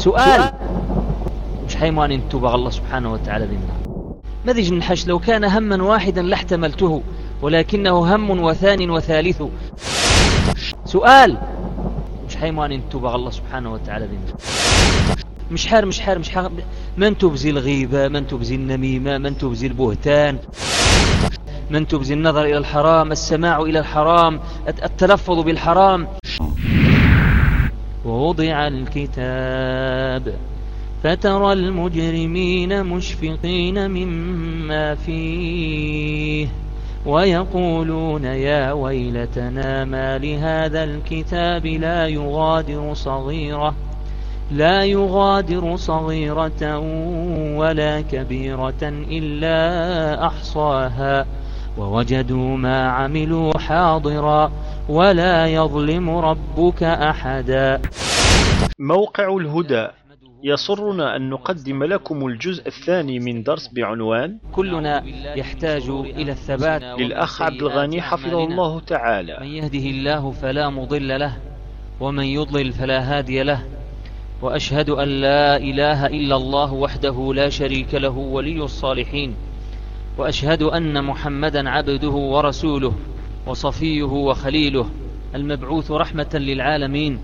سؤال مش حيمان انتو بغى الله سبحانه وتعالى بالنار ماذا جنحش لو كان هما واحدا لاحتملته ولكنه هم وثان وثالث. سؤال مش حيمان انتو بغى الله سبحانه وتعالى بالنار مش حار من تبزي الغيبة، من تبزي النميمة، من تبزي البهتان، من تبزي النظر إلى الحرام، السماع إلى الحرام، التلفظ بالحرام. ووضع الكتاب فترى المجرمين مشفقين مما فيه ويقولون يا ويلتنا ما لهذا الكتاب لا يغادر صغيرة ولا كبيرة إلا أحصاها ووجدوا ما عملوا حاضرا ولا يظلم ربك أحدا. موقع الهدى يسرنا أن نقدم لكم الجزء الثاني من درس بعنوان كلنا يحتاج إلى الثبات للأخ عبد الغني حفظه الله تعالى. من يهده الله فلا مضل له ومن يضلل فلا هادي له، وأشهد أن لا إله إلا الله وحده لا شريك له ولي الصالحين، وأشهد أن محمدا عبده ورسوله وصفيه وخليله المبعوث رحمة للعالمين،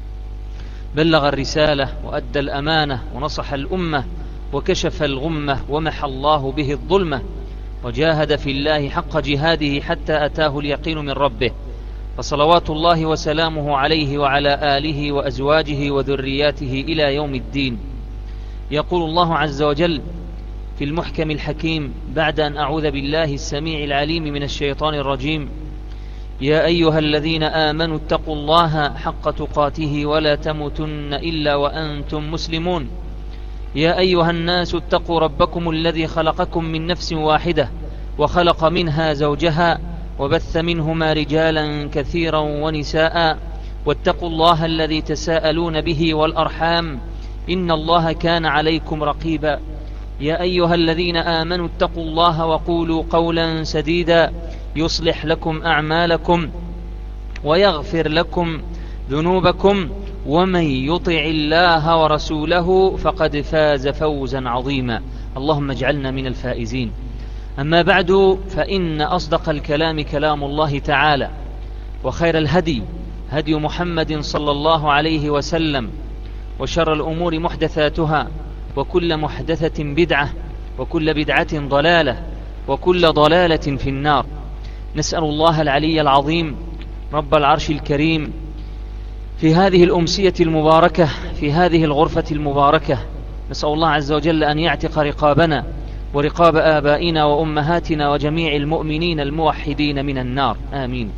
بلغ الرسالة وأدى الأمانة ونصح الأمة وكشف الغمة ومحى الله به الظلمة، وجاهد في الله حق جهاده حتى أتاه اليقين من ربه، فصلوات الله وسلامه عليه وعلى آله وأزواجه وذرياته إلى يوم الدين. يقول الله عز وجل في المحكم الحكيم بعد أن أعوذ بالله السميع العليم من الشيطان الرجيم: يا أيها الذين آمنوا اتقوا الله حق تقاته ولا تموتن إلا وأنتم مسلمون. يا أيها الناس اتقوا ربكم الذي خلقكم من نفس واحدة وخلق منها زوجها وبث منهما رجالا كثيرا ونساء، واتقوا الله الذي تساءلون به والأرحام إن الله كان عليكم رقيبا. يا أيها الذين آمنوا اتقوا الله وقولوا قولا سديدا يصلح لكم أعمالكم ويغفر لكم ذنوبكم، ومن يطع الله ورسوله فقد فاز فوزا عظيما. اللهم اجعلنا من الفائزين. أما بعد، فإن أصدق الكلام كلام الله تعالى، وخير الهدي هدي محمد صلى الله عليه وسلم، وشر الأمور محدثاتها، وكل محدثة بدعة، وكل بدعة ضلالة، وكل ضلالة في النار. نسأل الله العلي العظيم رب العرش الكريم في هذه الأمسية المباركة، في هذه الغرفة المباركة، نسأل الله عز وجل أن يعتق رقابنا ورقاب آبائنا وأمهاتنا وجميع المؤمنين الموحدين من النار، آمين.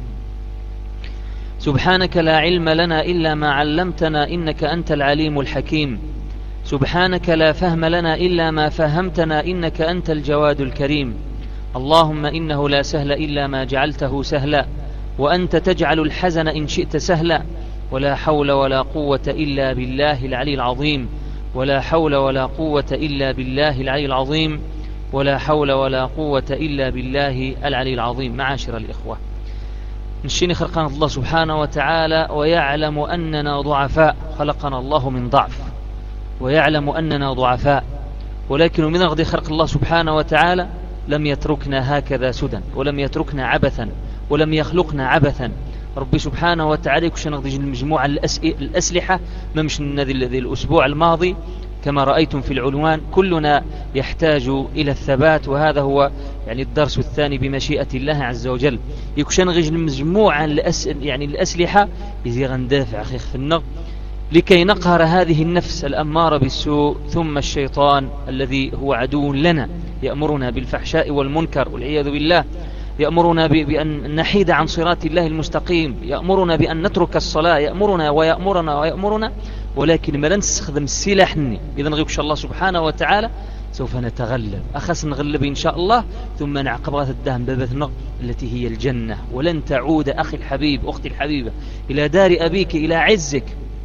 سبحانك لا علم لنا إلا ما علمتنا إنك أنت العليم الحكيم. سبحانك لا فهم لنا إلا ما فهمتنا إنك أنت الجواد الكريم. اللهم إنه لا سهل إلا ما جعلته سهلا، وأنت تجعل الحزن إن شئت سهلا، ولا حول ولا قوة إلا بالله العلي العظيم، ولا حول ولا قوة إلا بالله العلي العظيم، ولا حول ولا قوة إلا بالله العلي العظيم. معاشر الإخوة، نشيني خلقنا الله سبحانه وتعالى ويعلم أننا ضعفاء، خلقنا الله من ضعف ويعلم أننا ضعفاء، ولكن من غد خلق الله سبحانه وتعالى لم يتركنا هكذا سدى، ولم يتركنا عبثا، ولم يخلقنا عبثا. ربي سبحانه وتعالى كش نغضي المجموعة الأسلحة ممش ذي الأسبوع الماضي كما رأيتم في العنوان. كلنا يحتاج إلى الثبات، وهذا هو يعني الدرس الثاني بمشيئة الله عز وجل. يكش نغضي المجموعة الأسلحة يزي غندافع أخيخ في النغ لكي نقهر هذه النفس الأمارة بالسوء، ثم الشيطان الذي هو عدو لنا يأمرنا بالفحشاء والمنكر والعياذ بالله، يأمرنا بأن نحيد عن صراط الله المستقيم، يأمرنا بأن نترك الصلاة، يأمرنا ويأمرنا، ولكن ما نستخدم السلاح. إذا نغيبش الله سبحانه وتعالى سوف نتغلب، أخس نغلب إن شاء الله، ثم نعقب غاث الدهم بابثنا التي هي الجنة. ولن تعود أخي الحبيب أختي الحبيبة إلى دار أبيك إلى عزك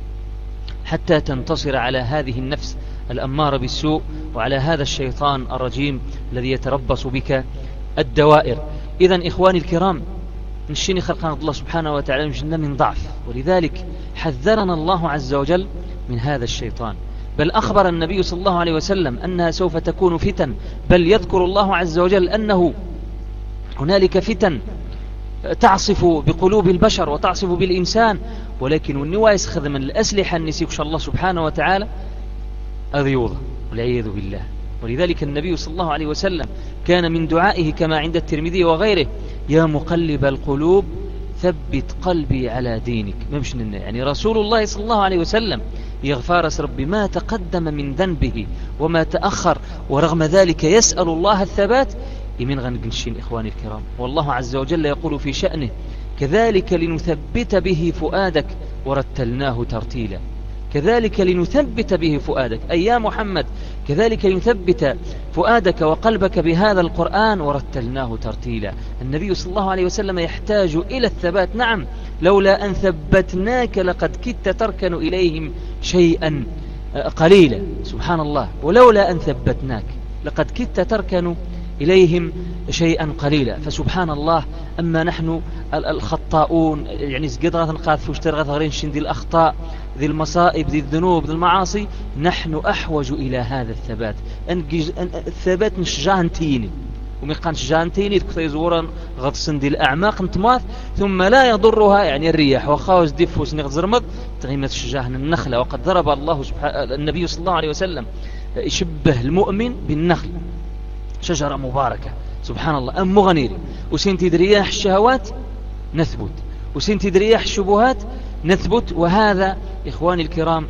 حتى تنتصر على هذه النفس الأمارة بالسوء وعلى هذا الشيطان الرجيم الذي يتربص بك الدوائر. إذن إخواني الكرام، نشيني خلقنا الله سبحانه وتعالى من ضعف، ولذلك حذرنا الله عز وجل من هذا الشيطان. بل أخبر النبي صلى الله عليه وسلم أنها سوف تكون فتن، بل يذكر الله عز وجل أنه هنالك فتن تعصف بقلوب البشر وتعصف بالإنسان، ولكن النوايس خذ من الأسلحة النسيك شاء الله سبحانه وتعالى أذيوض والعياذ بالله. ولذلك النبي صلى الله عليه وسلم كان من دعائه كما عند الترمذي وغيره: يا مقلب القلوب ثبت قلبي على دينك. يعني رسول الله صلى الله عليه وسلم يغفر ربي ما تقدم من ذنبه وما تأخر، ورغم ذلك يسأل الله الثبات. يمين غنقنشين إخواني الكرام، والله عز وجل يقول في شأنه: كذلك لنثبت به فؤادك ورتلناه ترتيلا. كذلك لنثبت به فؤادك، أي يا محمد كذلك لنثبت فؤادك وقلبك بهذا القرآن ورتلناه ترتيلا. النبي صلى الله عليه وسلم يحتاج إلى الثبات. نعم، لولا أن ثبتناك لقد كدت تركن إليهم شيئا قليلا. سبحان الله، ولولا أن ثبتناك لقد كدت تركن إليهم شيئا قليلا. فسبحان الله، أما نحن الخطاؤون يعني سقط غاث نقاث واشتر غاث غرين شندي الأخطاء ذي المصائب ذي الذنوب ذي المعاصي، نحن أحوج إلى هذا الثبات. الثبات نشجانتيني وميقانش جانتيني تكثي زورا غاث سندي الأعماق نتماث ثم لا يضرها يعني الرياح وخاوز دفوس نغ زرمض تغيمة شجاهن النخلة. وقد ضرب الله النبي صلى الله عليه وسلم يشبه المؤمن بالنخل، شجرة مباركة سبحان الله. أم مغنيري وسنتي رياح الشهوات نثبت، وسنتي رياح الشبهات نثبت. وهذا إخواني الكرام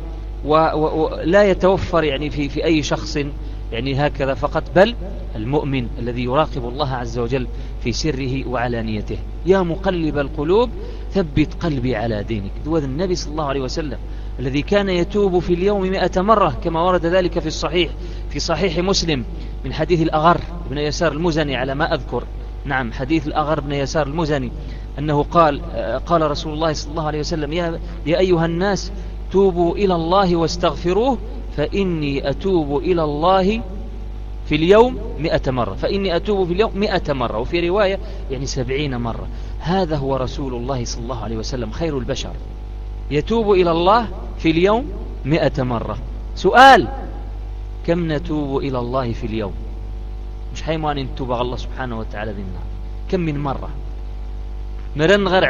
ولا يتوفر يعني في أي شخص يعني هكذا فقط، بل المؤمن الذي يراقب الله عز وجل في سره وعلانيته. يا مقلب القلوب ثبت قلبي على دينك. ذو النبي صلى الله عليه وسلم الذي كان يتوب في اليوم 100 مرة كما ورد ذلك في الصحيح في صحيح مسلم من حديث الأغر بن يسار المزني على ما أذكر. نعم، حديث الأغر بن يسار المزني أنه قال رسول الله صلى الله عليه وسلم: يا أيها الناس توبوا إلى الله واستغفروه فإني أتوب إلى الله في اليوم 100 مرة، فإني أتوب في اليوم 100 مرة، وفي رواية يعني 70 مرة. هذا هو رسول الله صلى الله عليه وسلم خير البشر، يتوب إلى الله في اليوم 100 مرة. سؤال: كم نتوب إلى الله في اليوم؟ مش حيوان نتوب على الله سبحانه وتعالى ذنها كم من مرة؟ مرن غير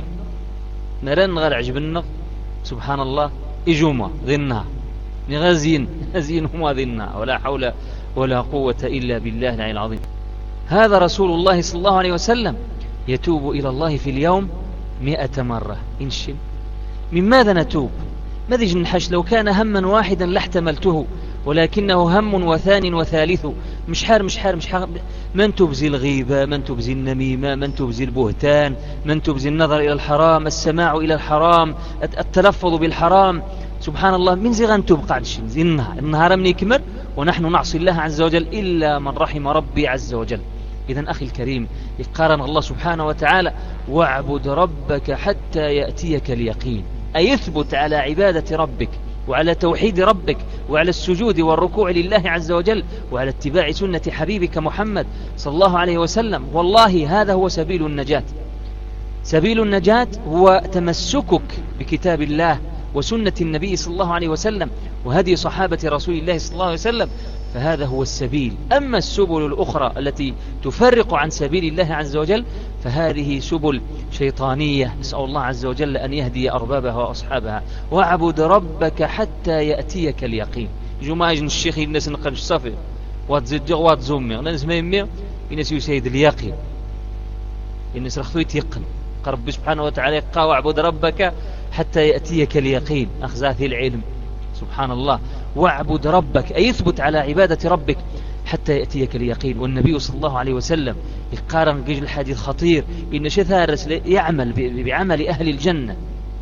عجب النغ سبحان الله إجوما ذنها نغزين هما ذنها، ولا حول ولا قوة إلا بالله العلي العظيم. هذا رسول الله صلى الله عليه وسلم يتوب إلى الله في اليوم 100 مرة. إنشن من ماذا نتوب؟ ماذا نحش؟ لو كان هما واحدا لاحتملته، ولكنه هم وثان وثالث. مش حار من تبزي الغيبة، من تبزي النميمة، من تبزي البهتان، من تبزي النظر إلى الحرام، السماع إلى الحرام، التلفظ بالحرام. سبحان الله، من زغان تبقى عنشن النهار من يكمل ونحن نعصي الله عز وجل إلا من رحم ربي عز وجل. إذن أخي الكريم، يقارن الله سبحانه وتعالى: واعبد ربك حتى يأتيك اليقين، أي يثبت على عبادة ربك وعلى توحيد ربك وعلى السجود والركوع لله عز وجل وعلى اتباع سنة حبيبك محمد صلى الله عليه وسلم. والله هذا هو سبيل النجاة. سبيل النجاة هو تمسكك بكتاب الله وسنة النبي صلى الله عليه وسلم وهدي صحابة رسول الله صلى الله عليه وسلم، فهذا هو السبيل. أما السبل الأخرى التي تفرق عن سبيل الله عز وجل فهذه سبل شيطانية، نسأل الله عز وجل أن يهدي أربابها وأصحابها. واعبد ربك حتى يأتيك اليقين. جماعة الشيخ الناس نقنش صفي واتزجغ واتزومي الناس ما يمي الناس يسيد اليقين، الناس رخصوا يتيقن قرب سبحانه وتعالى يقى: واعبد ربك حتى يأتيك اليقين. أخذاث العلم سبحان الله. واعبد ربك أي يثبت على عبادة ربك حتى يأتيك اليقين. والنبي صلى الله عليه وسلم يقارن قيل الحديث خطير: إن شثارس يعمل بعمل أهل الجنة،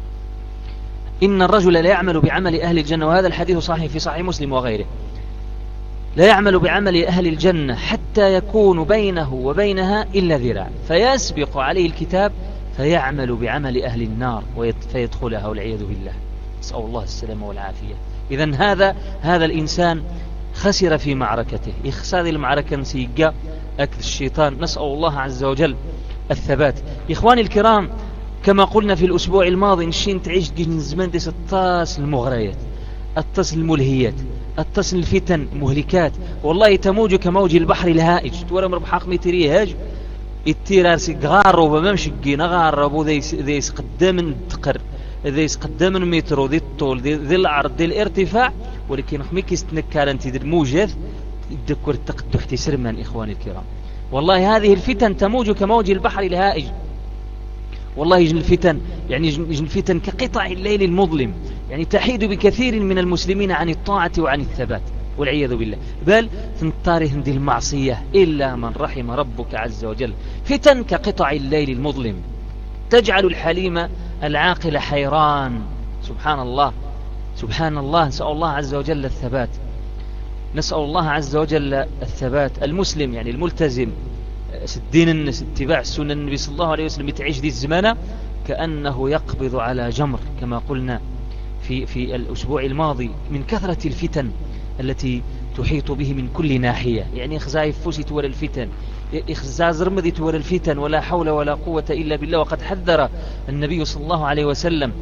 إن الرجل لا يعمل بعمل أهل الجنة، وهذا الحديث صحيح في صحيح مسلم وغيره، لا يعمل بعمل أهل الجنة حتى يكون بينه وبينها إلا ذراع، فيسبق عليه الكتاب فيعمل بعمل أهل النار فيدخلها والعياذ بالله، نسأل الله السلامة والعافية. إذن هذا الإنسان خسر في معركته، يخسر المعركة نسيقى أكد الشيطان. نسأل الله عز وجل الثبات. إخواني الكرام، كما قلنا في الأسبوع الماضي نشين تعيش من زمان دي 16 المغريات اتصل الملهيات، اتصل الفتن مهلكات، والله تموج كموج البحر الهائج. تورا مربحاق متري هاج التيرار سيغارو بممشي نغاربو ذي يسقدم تقر، ذي يسقدم مترو، ذي الطول، ذي العرض، ذي الارتفاع، ولكن خميك يستنكر انت ذي الموجات تذكر التقدح تسرمان. إخواني الكرام، والله هذه الفتن تموج كموج البحر الهائج. والله يجن الفتن يعني يجن الفتن كقطع الليل المظلم، يعني تحيد بكثير من المسلمين عن الطاعة وعن الثبات والعياذ بالله، بل تنطارهم ذي المعصية إلا من رحم ربك عز وجل. فتن كقطع الليل المظلم تجعل الحليم العاقل حيران. سبحان الله، سبحان الله. نسأل الله عز وجل الثبات، نسأل الله عز وجل الثبات. المسلم يعني الملتزم الدين الناس اتباع سنن النبي صلى الله عليه وسلم يتعيش ذي الزمانة كأنه يقبض على جمر، كما قلنا في الأسبوع الماضي، من كثرة الفتن التي تحيط به من كل ناحية. يعني إخزاء فوسي تولى الفتن، إخزاء زرمذي تولى الفتن، ولا حول ولا قوة إلا بالله. وقد حذر النبي صلى الله عليه وسلم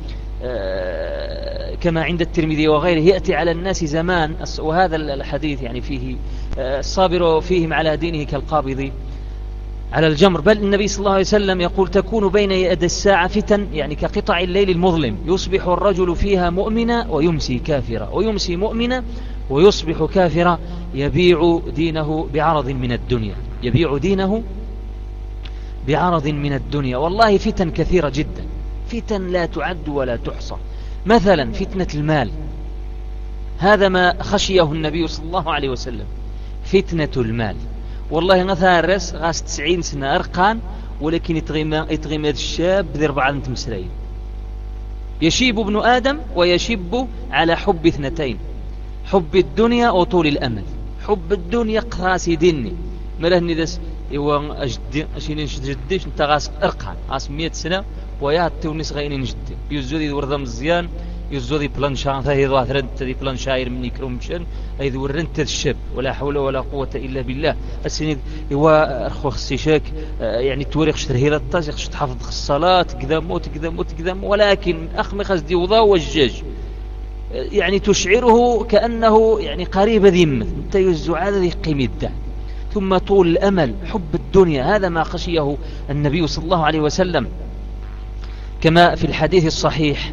كما عند الترمذي وغيره: يأتي على الناس زمان، وهذا الحديث يعني فيه الصابر فيهم على دينه كالقابض على الجمر. بل النبي صلى الله عليه وسلم يقول: تكون بين يدي الساعة فتن، يعني كقطع الليل المظلم، يصبح الرجل فيها مؤمنا ويمسي كافرا، ويمسي مؤمنا ويصبح كافرا، يبيع دينه بعرض من الدنيا، يبيع دينه بعرض من الدنيا. والله فتن كثيرة جدا، فتن لا تعد ولا تحصى. مثلا فتنة المال، هذا ما خشيه النبي صلى الله عليه وسلم، فتنة المال. والله نثارس غاس 90 سنة أرقان، ولكن يتغيم هذا الشاب ذي 4 مسرين. يشيب ابن آدم ويشب على حب 2: حب الدنيا وطول الأمل. حب الدنيا قاسي ديني ملهني دس إيوان أجدي أشيني جديش انت غاس أرقان غاس 100 سنة ويا تونس غيني نجدي يزودي ورذم الزيان، يزودي بلانشان ثهي ظاهرة تدي بلانشاير من يكرمشن أي ذو الرنت الشاب، ولا حول ولا قوة إلا بالله. السنيد إيوا أخو خسيشك يعني توريخ شترهيرة الطاس يخش تحافظ الصلاة تقدم، ولكن أخمي خزدي وضا والجاج يعني تشعره كأنه يعني قريب ذمة انت يزع هذا ذي قيم الدع. ثم طول الأمل، حب الدنيا، هذا ما خشيه النبي صلى الله عليه وسلم كما في الحديث الصحيح.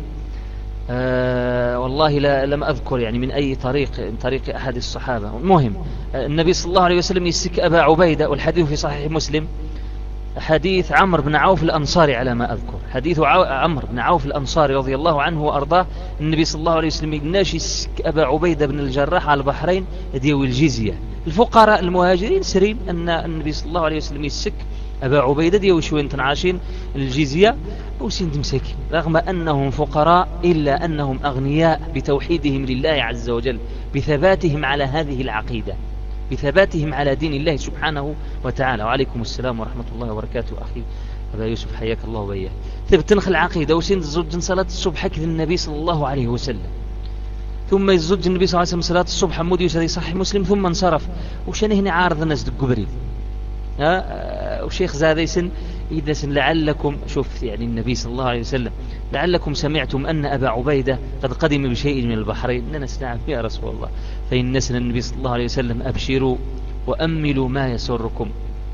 والله لم أذكر يعني من أي طريق، من طريق أحد الصحابة. المهم النبي صلى الله عليه وسلم يسك أبا عبيدة، والحديث في صحيح مسلم، حديث عمرو بن عوف الأنصاري على ما أذكر، حديث عمرو بن عوف الأنصاري رضي الله عنه وأرضاه. النبي صلى الله عليه وسلم يقناش يسك أبا عبيدة بن الجراح على البحرين ديو الجزية. الفقراء المهاجرين سرين أن النبي صلى الله عليه وسلم يسك أبا عبيدة ديو شوين تنعاشين الجزية وسند مساكين، رغم أنهم فقراء إلا أنهم أغنياء بتوحيدهم لله عز وجل، بثباتهم على هذه العقيدة، بثباتهم على دين الله سبحانه وتعالى. وعليكم السلام ورحمة الله وبركاته أخي أبا يوسف، حياك الله وبياه. تنخل العقيدة وسند الزوج صلاة الصبح كذا النبي صلى الله عليه وسلم، ثم يزوج النبي صلى الله عليه وسلم صلاة الصبح مودي يسري صحيح مسلم، ثم انصرف. وشان هنا عارض الناس دقوا بريد وشيخ زاديسن إذا سن لعلكم شوف يعني النبي صلى الله عليه وسلم لعلكم سمعتم أن أبا عبيدة قد قدم بشيء من البحرين. إننا نعم يا رسول الله، فإن نسن النبي صلى الله عليه وسلم: أبشروا وأملوا ما يسركم،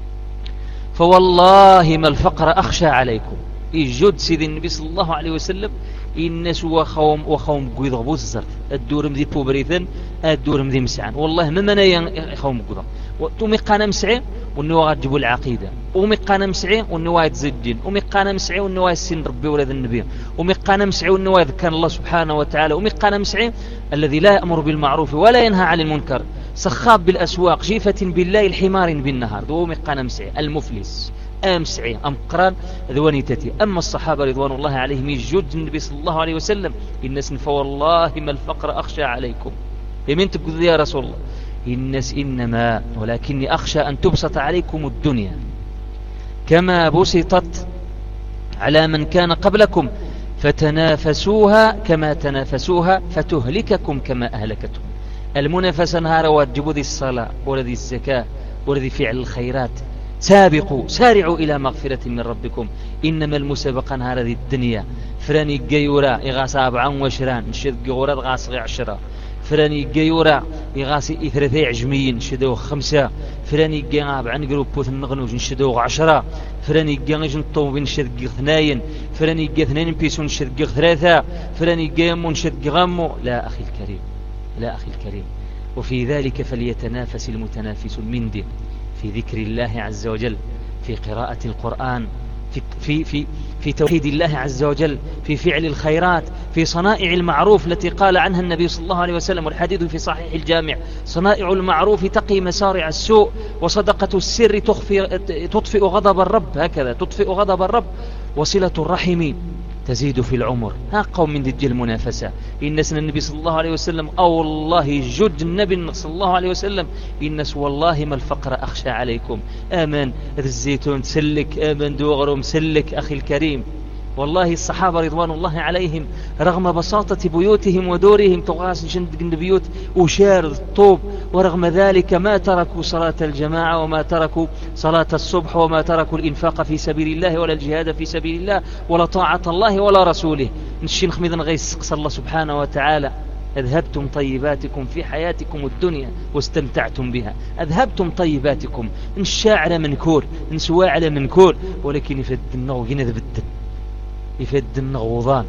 فوالله ما الفقر أخشى عليكم. يجد سيد النبي صلى الله عليه وسلم الناس وخوم قويض غبوز الزرف الدور مذي بوبريثن الدور مذي مسعان. والله ممن يخوم قويض ومقانا مسعين والنواة تجيبوا العقيدة، ومقانا مسعين والنواة تزجين، ومقانا مسعين والنواة السن ربي ولد النبي، ومقانا مسعين والنواة ذكر الله سبحانه وتعالى، ومقانا مسعين الذي لا يأمر بالمعروف ولا ينهى عن المنكر، سخاب بالأسواق، جيفة بالليل حمار بالنهار. ذو مقانا مسعين المفلس أمسعين أمقران ذوانيتتي. أما الصحابة رضوان الله عليهم يجد النبي صلى الله عليه وسلم الناس: فوالله ما الفقر أخشى عليكم. يمين تقول يا رسول الله الناس إنما ولكني أخشى أن تبسط عليكم الدنيا كما بسطت على من كان قبلكم فتنافسوها كما تنافسوها فتهلككم كما أهلكتهم. المنافسة نهار واجب ذي الصلاة وذي الزكاة وذي فعل الخيرات. سابقوا سارعوا إلى مغفرة من ربكم، إنما المسابقة نهار ذي الدنيا. فراني قيورا إغا 27 نشد قيورا غاس 10 فراني جيورا يغاسي إثرثي عجميين شدوه 5 فراني جيغاب عن جروبوث النغنوج نشدوه 10 فراني جيغ نطوبين شدق 2 فراني جي 2 بيسون شدق 3 فراني جيمون شدق غامو. لا أخي الكريم، لا أخي الكريم، وفي ذلك فليتنافس المتنافسون من دين، في ذكر الله عز وجل، في قراءة القرآن، في توحيد الله عز وجل، في فعل الخيرات، في صنائع المعروف التي قال عنها النبي صلى الله عليه وسلم، والحديث في صحيح الجامع: صنائع المعروف تقي مسارع السوء، وصدقة السر تطفئ غضب الرب، هكذا تطفئ غضب الرب، وصلة الرحم تزيد في العمر. ها قوم من ضد المنافسة. إن سن النبي صلى الله عليه وسلم أو والله جد النبي صلى الله عليه وسلم إنس والله ما الفقر أخشى عليكم. آمن الزيتون تسلك، آمن دوغرو مسلك. أخي الكريم، والله الصحابة رضوان الله عليهم رغم بساطة بيوتهم ودورهم تغاس جند البيوت وشار الطوب، ورغم ذلك ما تركوا صلاة الجماعة، وما تركوا صلاة الصبح، وما تركوا الإنفاق في سبيل الله، ولا الجهاد في سبيل الله، ولا طاعة الله ولا رسوله. نشين خميذا غيس الله سبحانه وتعالى: أذهبتم طيباتكم في حياتكم الدنيا واستمتعتم بها. أذهبتم طيباتكم، نشاعر منكور، نسواعر منكور، ولكن يفد النغو ينذب الدن، يفد النغوضان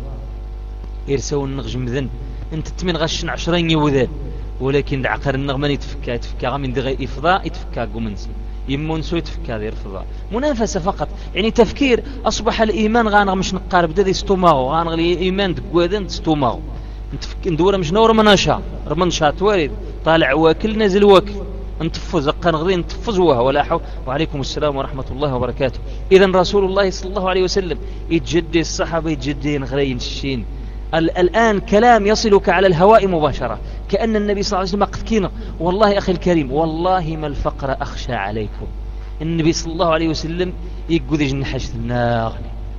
يرسو النغجم ذن. انت تمين غشن 10 يوذان، ولكن عقر النغمان يتفكا غامين دغي إفضاء يتفكا قمنسي يمونسو يتفكا ذي رفضاء. منافسة فقط، يعني تفكير. أصبح الإيمان غانغ مش نقارب دذي ستوماغو، غانغ الإيمان دقوذن ستوماغو. ندور مش نور رمنشا توارد طالع واكل نازل واكل، نتفز قنغرين نتفز ولا حول. وعليكم السلام ورحمة الله وبركاته. إذا رسول الله صلى الله عليه وسلم يتجدي الصحابة يتجدي نغرين الشين. الآن كلام يصلك على الهواء مباشرة، كأن النبي صلى الله عليه وسلم قد والله أخي الكريم، والله ما الفقر أخشى عليكم. النبي صلى الله عليه وسلم يقول جنحش النار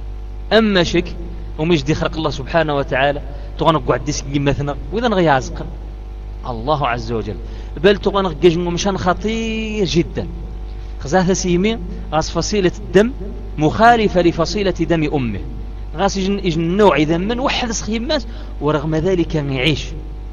أما شك ومش دي خلق الله سبحانه وتعالى تغنق عدس مثنى وإذا نغيازق الله عز وجل، بل تغنق جنو مشان خطير جدا. خزاثة سيمي غاس فصيلة الدم مخالفة لفصيلة دم أمه، غاس يجن نوع ذمن وحد سخيمات، ورغم ذلك يعيش.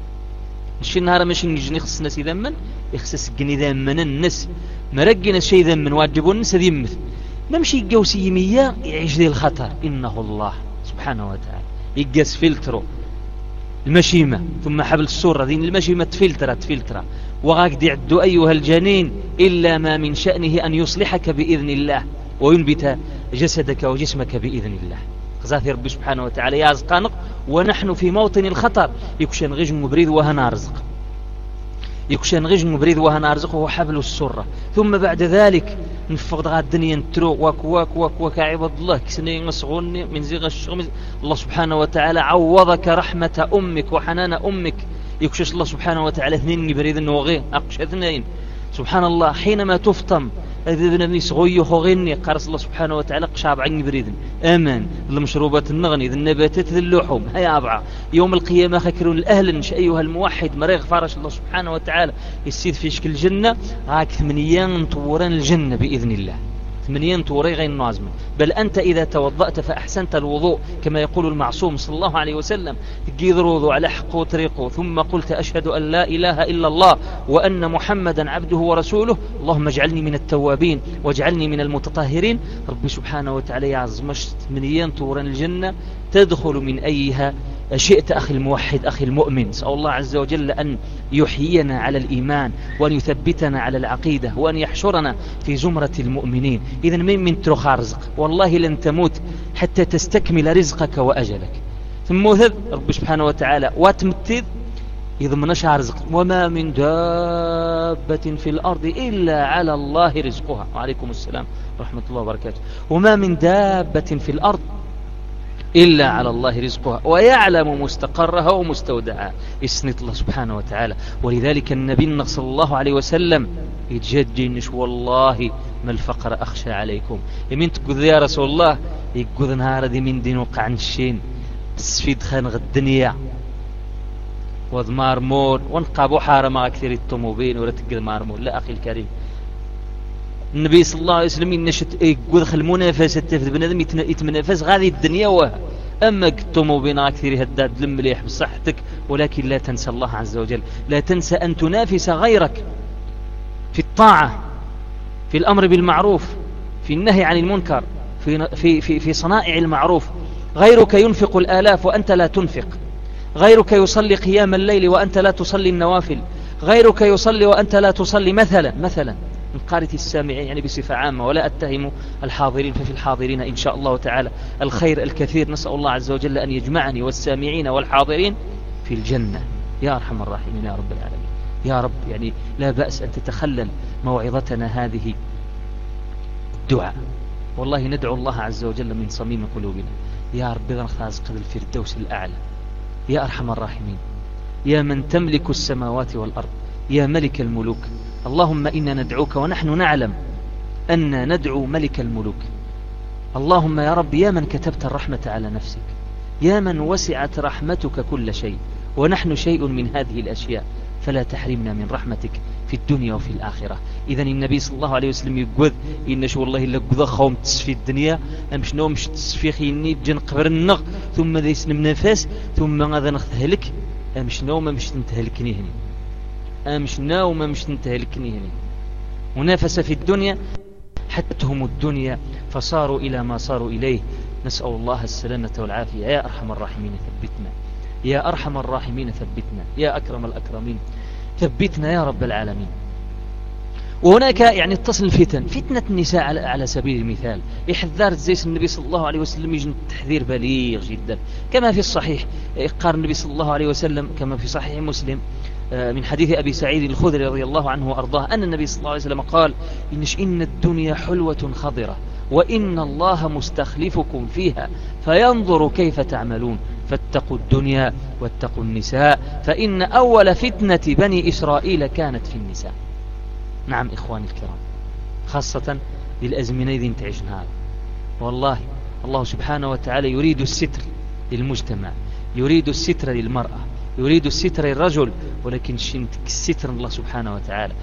الشي النهار ماشي نجي خص الناس يذمن، يخصس جني ذمن الناس مرقنا الشيء ذمن واجبون الناس يمثل. نمشي يجوس يمية يعيش ذي الخطر. إنه الله سبحانه وتعالى يجس فلترو المشيمة، ثم حبل السورة ذين المشيمة تفلترة وغاك يعدوا أيها الجنين إلا ما من شأنه أن يصلحك بإذن الله وينبت جسدك وجسمك بإذن الله. خزاثي ربي سبحانه وتعالى يازقانق ونحن في موطن الخطر. يكشن غج مبريد وهنارزق، يكشن غج مبريد وهنارزق وهو حبل السرة. ثم بعد ذلك نفقد غا الدنيا نترو واك عباد الله كسنين نصغوني من زيغ الشغم. الله سبحانه وتعالى عوضك رحمة أمك وحنان أمك. يكشش الله سبحانه وتعالى 2 بريد النوغين أقش 2 سبحان الله. حينما تفطم ذبنا صغيو خوغيني قارس الله سبحانه وتعالى قشاب عني بريدن امان المشروبات النغني ذي النباتات ذي اللحوم هيا أبعى. يوم القيامة خكرون الأهل نش أيها الموحد مريغ فارش الله سبحانه وتعالى يسيد في شكل الجنة غاك 8 طوران الجنة بإذن الله. 8 طوري غير نازمة. بل أنت إذا توضأت فأحسنت الوضوء كما يقول المعصوم صلى الله عليه وسلم تقيض الوضوء على حقه وطريقه، ثم قلت أشهد أن لا إله إلا الله وأن محمدا عبده ورسوله، اللهم اجعلني من التوابين واجعلني من المتطهرين. ربي سبحانه وتعالى يعظمش 8 طوران الجنة تدخل من أيها شئت أخي الموحد أخي المؤمن. نسأل الله عز وجل أن يحيينا على الإيمان وأن يثبتنا على العقيدة وأن يحشرنا في زمرة المؤمنين. إذا من ترخى رزق والله لن تموت حتى تستكمل رزقك وأجلك. ثم رب سبحانه وتعالى واتمتذ إذا منشع رزق وما من دابة في الأرض إلا على الله رزقها. وعليكم السلام ورحمة الله وبركاته. وما من دابة في الأرض إلا على الله رزقها ويعلم مستقرها ومستودعها. يسنت الله سبحانه وتعالى. ولذلك النبي صلى الله عليه وسلم يتجدنش والله ما الفقر أخشى عليكم. يمين تقول يا رسول الله يقول نهار دي من دين وقع نشين تسفيد خانغ الدنيا وضمار مور ونقابو حارما كثير الطموبين ولا تقل مارمور. لا أخي الكريم، النبي صلى الله عليه وسلم ينشط يقول خل المنافسة تفد بنادم يتمنافس غادي الدنيا أما قدتم بنا كثير هداد لمليح بصحتك، ولكن لا تنسى الله عز وجل، لا تنسى أن تنافس غيرك في الطاعة، في الأمر بالمعروف، في النهي عن المنكر، في صنائع المعروف. غيرك ينفق الآلاف وأنت لا تنفق، غيرك يصلي قيام الليل وأنت لا تصلي النوافل، غيرك يصلي وأنت لا تصلي مثلا من قارة السامعين يعني بصفة عامة، ولا أتهم الحاضرين، ففي الحاضرين إن شاء الله تعالى الخير الكثير. نسأل الله عز وجل أن يجمعني والسامعين والحاضرين في الجنة يا أرحم الراحمين يا رب العالمين. يا رب يعني لا بأس أن تتخلل موعظتنا هذه الدعاء، والله ندعو الله عز وجل من صميم قلوبنا يا رب نرخاز قد الفردوس الأعلى يا أرحم الراحمين، يا من تملك السماوات والأرض، يا ملك الملوك. اللهم إنا ندعوك ونحن نعلم أن ندعو ملك الملوك. اللهم يا رب يا من كتبت الرحمة على نفسك، يا من وسعت رحمتك كل شيء، ونحن شيء من هذه الأشياء، فلا تحرمنا من رحمتك في الدنيا وفي الآخرة. إذن النبي صلى الله عليه وسلم يقول إن شو والله إلا قضى خوم تسفي الدنيا أمش نوم مش تسفي خيني جن قبر النغ ثم ذا يسلم نفس ثم غادا نختهلك أمش نوم مش تنتهلكني هني، أمش نوم مش تنتهلكني هني. ونافس في الدنيا حتى هم الدنيا فصاروا إلى ما صاروا إليه. نسأل الله السلامة والعافية. يا أرحم الراحمين ثبتنا، يا أرحم الراحمين ثبتنا، يا أكرم الأكرمين ثبتنا يا رب العالمين. وهناك يعني اتصل الفتن، فتنة النساء على سبيل المثال، يحذر زيس النبي صلى الله عليه وسلم يجن تحذير بليغ جدا كما في الصحيح. قال النبي صلى الله عليه وسلم كما في صحيح مسلم من حديث أبي سعيد الخدري رضي الله عنه وأرضاه أن النبي صلى الله عليه وسلم قال إن الدنيا حلوة خضرة وإن الله مستخلفكم فيها فينظر كيف تعملون، فاتقوا الدنيا واتقوا النساء فإن أول فتنة بني إسرائيل كانت في النساء. نعم إخواني الكرام، خاصة للأزمنة ذي تعيشنها، والله الله سبحانه وتعالى يريد الستر للمجتمع، يريد الستر للمرأة، يريد الستر للرجل، ولكن الستر الله سبحانه وتعالى.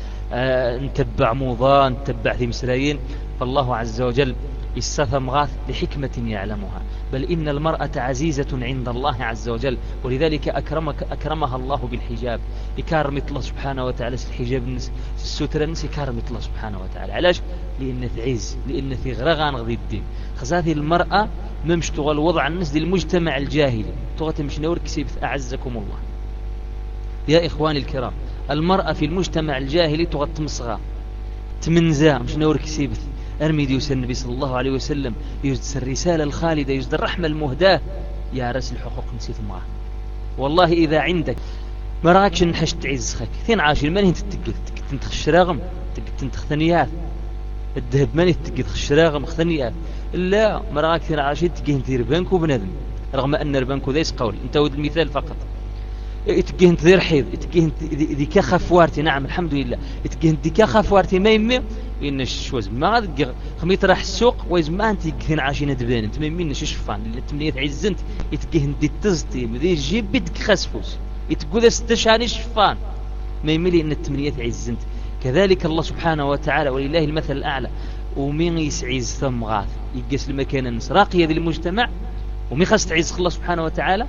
نتبع موضة نتبع ذي مسرايين، فالله عز وجل استثم غاث لحكمة يعلمها، بل إن المرأة عزيزة عند الله عز وجل، ولذلك أكرمها الله بالحجاب. يكرم الله سبحانه وتعالى الحجاب الستر الناس، يكرم الله سبحانه وتعالى. علاش؟ لأن عز، لأن في غرغان غضي الدين. خذ المرأة ممش تغل وضع الناس دي المجتمع الجاهلي، تغل مش نور كسيب أعزكم الله. يا إخواني الكرام، المرأة في المجتمع الجاهلي تغل تمصغى تمنزا مش نور كسيب أرميد يوسى النبي صلى الله عليه وسلم يجد الرسالة الخالدة، يجد الرحمة المهداة. يا رأس الحقوق نسيت معه، والله إذا عندك ما راكش نحش تعز خاك ثين عاشر ماني تتقد تنتخش راغم تنتخ ثنيات الذهب ماني تتقد خش راغم خثنيات، لا ما راك ثين عاشر تقيه تدير بنك وبنادم، رغم أن البنك ذا يسقول انت ود المثال فقط. تقيه تدير حيض، تقيه ذيك خفوارتي، نعم الحمد لله، تقيه ذيك خفوارتي ما يمي إن شوز ما غادي خميت راح السوق ويز ما أنت كثين عاشين دبان أنت ما منش شفان اللي تمنيت عزنت يتقهن دي تزتي مدي جيب بدك خسفوس يتقول استشاني شفان ما يملي إن التمنيات عزنت. كذلك الله سبحانه وتعالى ولله المثل الأعلى، ومين يسعيز ثم غاث يقيس المكان الناس راقية ذي المجتمع، ومين خاص تعيز الله سبحانه وتعالى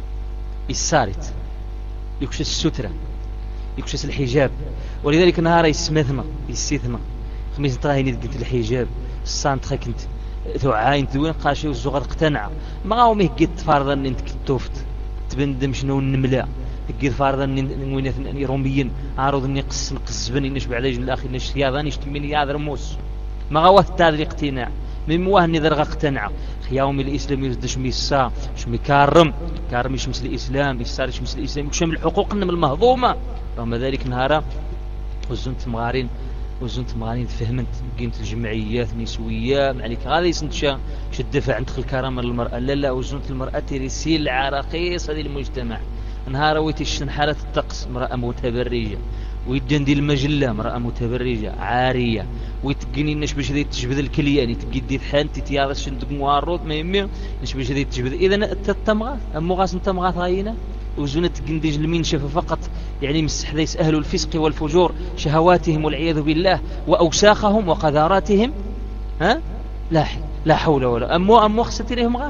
السارت يكشس السترة يكشس الحجاب. ولذلك نهار يسمثنا يستثنى خميس طاهيني قلت الحجاب الصانت خا كنت ثعاين دوين قاشي والزغر اقتنع ما غاوميه قد فارضا انت كتوفت تبندم شنو النملا قد فارضا وين روميين عارض اني نقصبن نشبع على جل الاخي نش رياضه نشتمني هذا رموس ما غاوه التادري اقتناع من مواه نذر اقتنع خياوم الاسلام يزدش ميسا شمي كارم يشمس الاسلام يسار يشمس الاسلام يشمل الحقوق من المهضومه. رغم ذلك نهارا وزنت مغارين فهمت قيمة الجمعيات نسوية معليك هذا يسنتشا الدفع عند الكرامة للمرأة، لا وزنت المرأة ترسيل عراقيس هذه المجتمع. نهار ويتشن حالة الطقس امرأة متبرجة، ويدندي المجلة امرأة متبرجة عارية، ويتقني نش باش ذي تجبد الكلياني تقدي حانتي تياض شندق موارود ما يمي نش باش ذي تجبد. إذا التمغاث أمغاث التمغاث غاينا وزنة قنديج المين شاف فقط يعني مسح ليس أهل الفسق والفجور شهواتهم والعياذ بالله وأوساخهم وقذاراتهم لا حول ولا أمو خستي لهم غا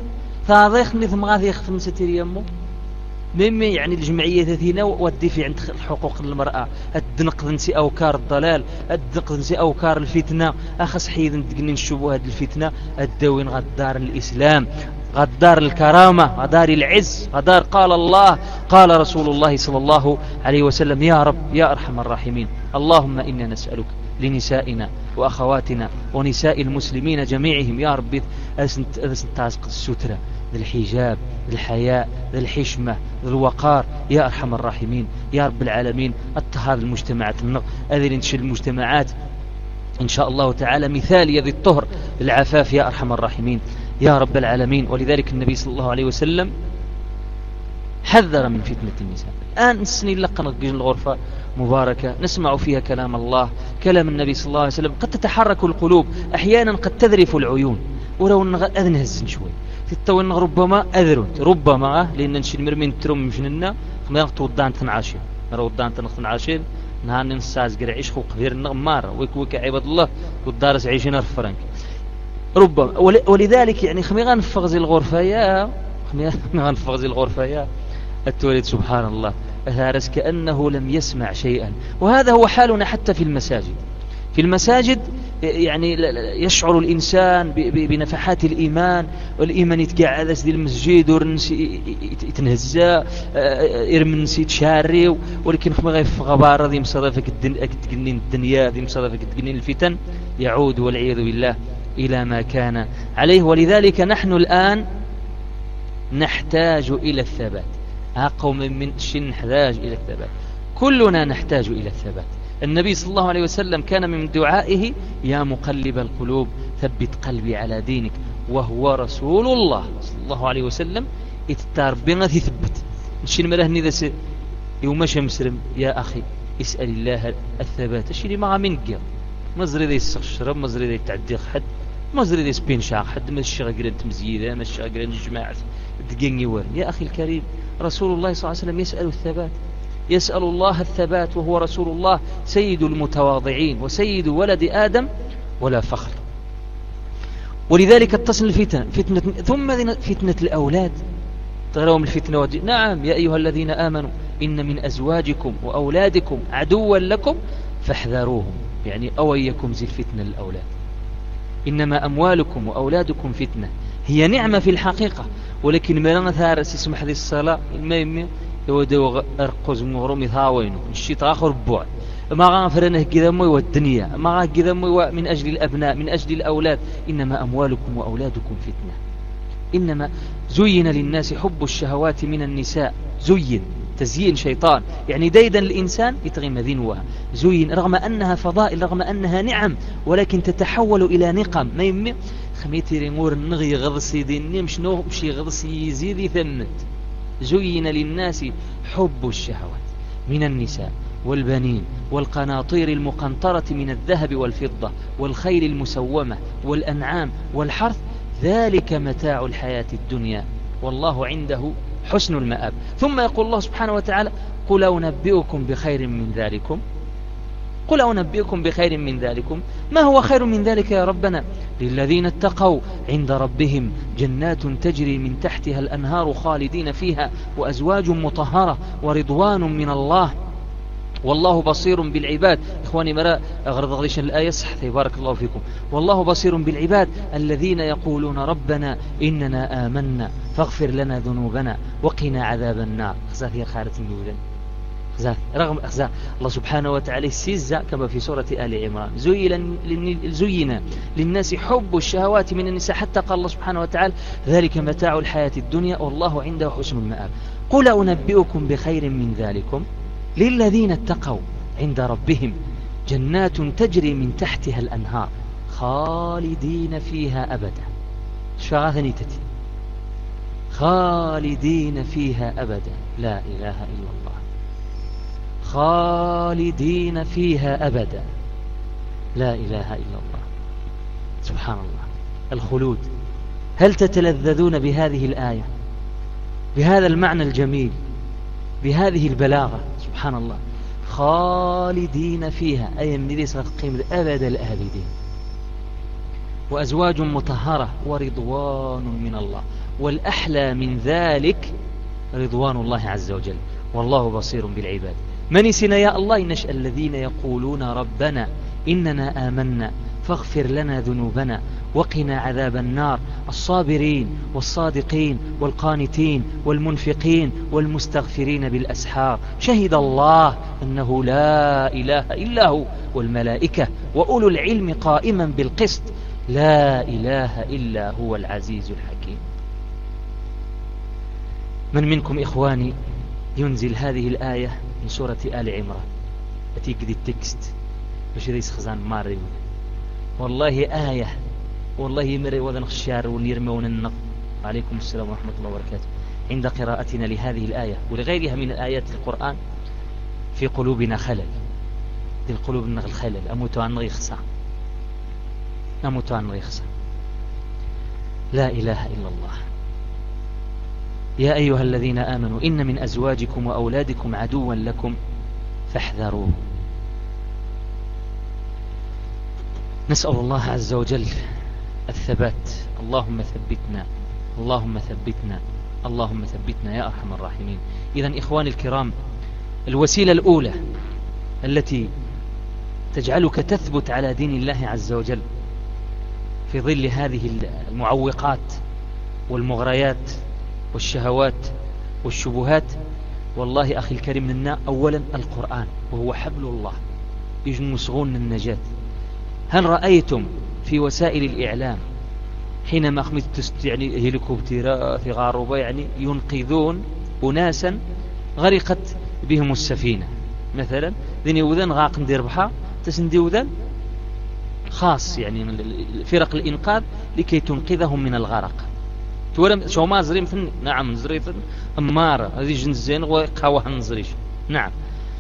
تاضيخ مثل غادي يخدم ستير يمو مما يعني الجمعية ذاتنا والدفاع عند حقوق المرأة الدنق ذنسي أوكار الضلال الدنق ذنسي أوكار الفتنة أخص حيد تقنين الشبهات الفتنة الدوين غدار الإسلام غدار الكرامة غدار العز غدار قال الله قال رسول الله صلى الله عليه وسلم يا رب يا أرحم الراحمين اللهم إنا نسألك لنسائنا وأخواتنا ونساء المسلمين جميعهم يا رب تاسق السترة ذي الحجاب ذي الحياء ذي الحشمة ذي الوقار يا أرحم الراحمين يا رب العالمين اطهار المجتمعات أذل انشل المجتمعات إن شاء الله تعالى مثال يذي الطهر العفاف يا أرحم الراحمين يا رب العالمين. ولذلك النبي صلى الله عليه وسلم حذر من فتنة النساء. الآن السنين لقنا الغرفة مباركة نسمع فيها كلام الله كلام النبي صلى الله عليه وسلم قد تتحرك القلوب أحيانا قد تذرف العيون ولو أذن هزن شوي تتوى ربما أذرون ربما لأن نشيل مرمين ترم مجننا ما يغطوا الدان تنعاشين نرى الدان تنعاشين نهار ننساز قرعيش خو قدير النغمار ويكوك عباد الله والدارس عيشين الفرنك ربما ولذلك يعني خميغان نفغزي الغرفة يا خميغان نفغزي الغرفة يا التوليد سبحان الله هارس كأنه لم يسمع شيئا. وهذا هو حالنا حتى في المساجد. في المساجد يعني يشعر الإنسان بنفحات الإيمان والإيمان يتقعد ذي المسجد ورنسي يتنهزا يرمنسي تشاري ولكن خما غيف غبار ذي مصادفك تقنين الدنيا ذي مصادفك تقنين الفتن يعود والعياذ بالله إلى ما كان عليه. ولذلك نحن الآن نحتاج إلى الثبات. قوم من شن نحتاج إلى الثبات كلنا نحتاج إلى الثبات. النبي صلى الله عليه وسلم كان من دعائه يا مقلب القلوب ثبت قلبي على دينك وهو رسول الله صلى الله عليه وسلم اتتار بنا ثبت نشين ملهني ذا يوم شمسرم يا أخي اسأل الله الثبات الشيء ما منك مزري ذي الشرب مزري ذي تعديق حد مزري ذي سبين شاق حد مشي غير تمزيدة مشي غير جماعة دقيني ور يا أخي الكريم رسول الله صلى الله عليه وسلم يسأل الثبات يسأل الله الثبات وهو رسول الله سيد المتواضعين وسيد ولد آدم ولا فخر. ولذلك اتصل الفتنة ثم فتنة الأولاد ترون الفتنة نعم يا أيها الذين آمنوا إن من أزواجكم وأولادكم عدوا لكم فاحذروهم يعني أويكم زي الفتنة الأولاد. إنما أموالكم وأولادكم فتنة هي نعمة في الحقيقة ولكن ما ثارس يسمح ذي الصلاة المهم يودوا أرقز مغرمي ثاوينه الشيط آخر بوع ما غافرنه كذا مي والدنيا ما غا كذا مي من أجل الأبناء من أجل الأولاد. إنما أموالكم وأولادكم فتنة. إنما زين للناس حب الشهوات من النساء زين تزيين شيطان يعني ديدا الإنسان يتغي مذينها زين رغم أنها فضائل رغم أنها نعم ولكن تتحول إلى نقم ما يمي خميتي ريمور نغي غضسي ديني مش نو مشي غضسي يزيد ثمت. زين للناس حب الشهوات من النساء والبنين والقناطير المقنطرة من الذهب والفضة والخيل المسومة والأنعام والحرث ذلك متاع الحياة الدنيا والله عنده حسن المآب. ثم يقول الله سبحانه وتعالى قل أنبئكم بخير من ذلكم قل أنبئكم بخير من ذلكم. ما هو خير من ذلك يا ربنا؟ للذين اتقوا عند ربهم جنات تجري من تحتها الأنهار خالدين فيها وأزواج مطهرة ورضوان من الله والله بصير بالعباد. إخواني مرا أغرض غريشا الآية صح بارك الله فيكم. والله بصير بالعباد الذين يقولون ربنا إننا آمنا فاغفر لنا ذنوبنا وقنا عذاب النار. خزاثير خارة النوذن رغم أخزاء الله سبحانه وتعالى السيزة كما في سورة آل عمران زين للناس حب الشهوات من النساء حتى قال الله سبحانه وتعالى ذلك متاع الحياة الدنيا والله عنده حسن المآب. قل أنبئكم بخير من ذلكم للذين اتقوا عند ربهم جنات تجري من تحتها الأنهار خالدين فيها أبدا. شغاثني تتي خالدين فيها أبدا لا إله إلا الله خالدين فيها أبدا لا إله إلا الله. سبحان الله الخلود. هل تتلذذون بهذه الآية بهذا المعنى الجميل بهذه البلاغة؟ سبحان الله خالدين فيها أي من ذي قيمة أبد الآبدين وأزواج مطهرة ورضوان من الله والأحلى من ذلك رضوان الله عز وجل، والله بصير بالعباد. من يسنا يا الله ينشأ الذين يقولون ربنا إننا آمنا فاغفر لنا ذنوبنا وقنا عذاب النار، الصابرين والصادقين والقانتين والمنفقين والمستغفرين بالأسحار، شهد الله أنه لا إله إلا هو والملائكة وأولو العلم قائما بالقسط، لا إله إلا هو العزيز الحكيم. من منكم إخواني ينزل هذه الآية من سورة آل عمران التي قد التكست بشريس خزان ماري، والله آية والله يمري وذن خشار ونيرمون النظر. عليكم السلام ورحمة الله وبركاته. عند قراءتنا لهذه الآية ولغيرها من آيات القرآن في قلوبنا خلل، في القلوب نغل خلل، أموت عن غيخسا، أموت عن غيخسا. لا إله إلا الله. يا أيها الذين آمنوا إن من أزواجكم وأولادكم عدوا لكم فاحذروه. نسأل الله عز وجل الثبات. اللهم ثبتنا، اللهم ثبتنا، اللهم ثبتنا يا أرحم الراحمين. إذن إخواني الكرام، الوسيلة الأولى التي تجعلك تثبت على دين الله عز وجل في ظل هذه المعوقات والمغريات والشهوات والشبهات، والله أخي الكريم لنا أولا القرآن وهو حبل الله يجمسغون النجاة. هل رأيتم في وسائل الإعلام حينما خمست يعني هليكوبترات في غاروبة يعني ينقذون أناسا غرقت بهم السفينة مثلا، ذني وذن غاق ندير بحا تسندي وذن خاص يعني فرق الإنقاذ لكي تنقذهم من الغرق. تولم شو ما زريم فن نعم زريم أمارة هذه جنزين وقاوها نزريش نعم.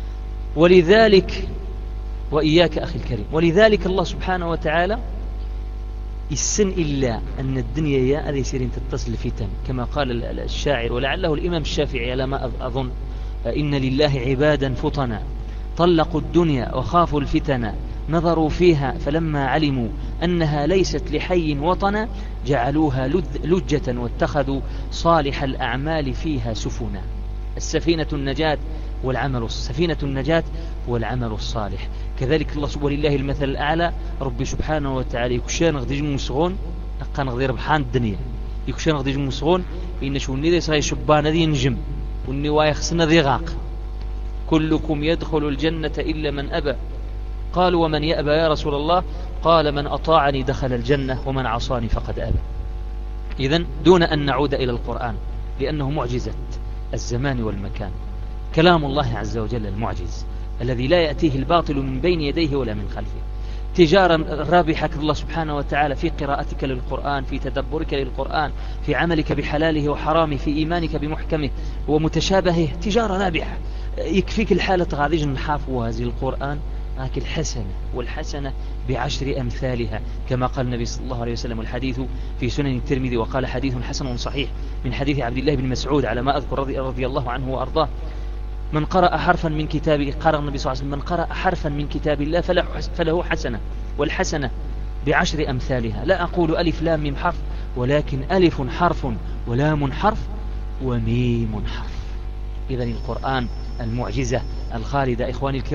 ولذلك وإياك أخي الكريم، ولذلك الله سبحانه وتعالى السن إلا أن الدنيا يا أذي سيرين تتصل فتن كما قال الشاعر ولعله الإمام الشافعي على ما أظن: إن لله عبادا فطنا طلقوا الدنيا وخافوا الفتن، نظروا فيها فلما علموا أنها ليست لحي وطنا جعلوها لجة واتخذوا صالح الأعمال فيها سفنا. السفينة النجاة والعمل، السفينة النجاة والعمل الصالح. كذلك الله سبحانه ولله المثل الأعلى، ربي سبحانه وتعالى يكشان غدي مسغون أقان غدي ربحان الدنيا، يكشان غدي مسغون إن شو الندي صاي شبان ذي نجم والنوايا خسنا ذي غاق، كلكم يدخل الجنة إلا من أبى. قالوا ومن يأبى يا رسول الله؟ قال من أطاعني دخل الجنة ومن عصاني فقد أبى. إذن دون أن نعود إلى القرآن لأنه معجزة الزمان والمكان، كلام الله عز وجل المعجز الذي لا يأتيه الباطل من بين يديه ولا من خلفه. تجارة رابحة الله سبحانه وتعالى في قراءتك للقرآن، في تدبرك للقرآن، في عملك بحلاله وحرامه، في إيمانك بمحكمه ومتشابهه، تجارة رابحة. يكفيك الحالة غاديج نحاف وهذه القرآن لكن الحسنة والحسنة بعشر أمثالها كما قال النبي صلى الله عليه وسلم. الحديث في سنن الترمذي وقال حديث حسن صحيح من حديث عبد الله بن مسعود على ما أذكر رضي الله عنه وأرضاه: من قرأ حرفا من كتاب، قال النبي صلى الله عليه وسلم: من قرأ حرفا من كتاب الله فله حسنة، والحسنة بعشر أمثالها. لا أقول ألف لام ميم حرف، ولكن ألف حرف ولام حرف وميم حرف. إذن القرآن المعجزة الخالدة.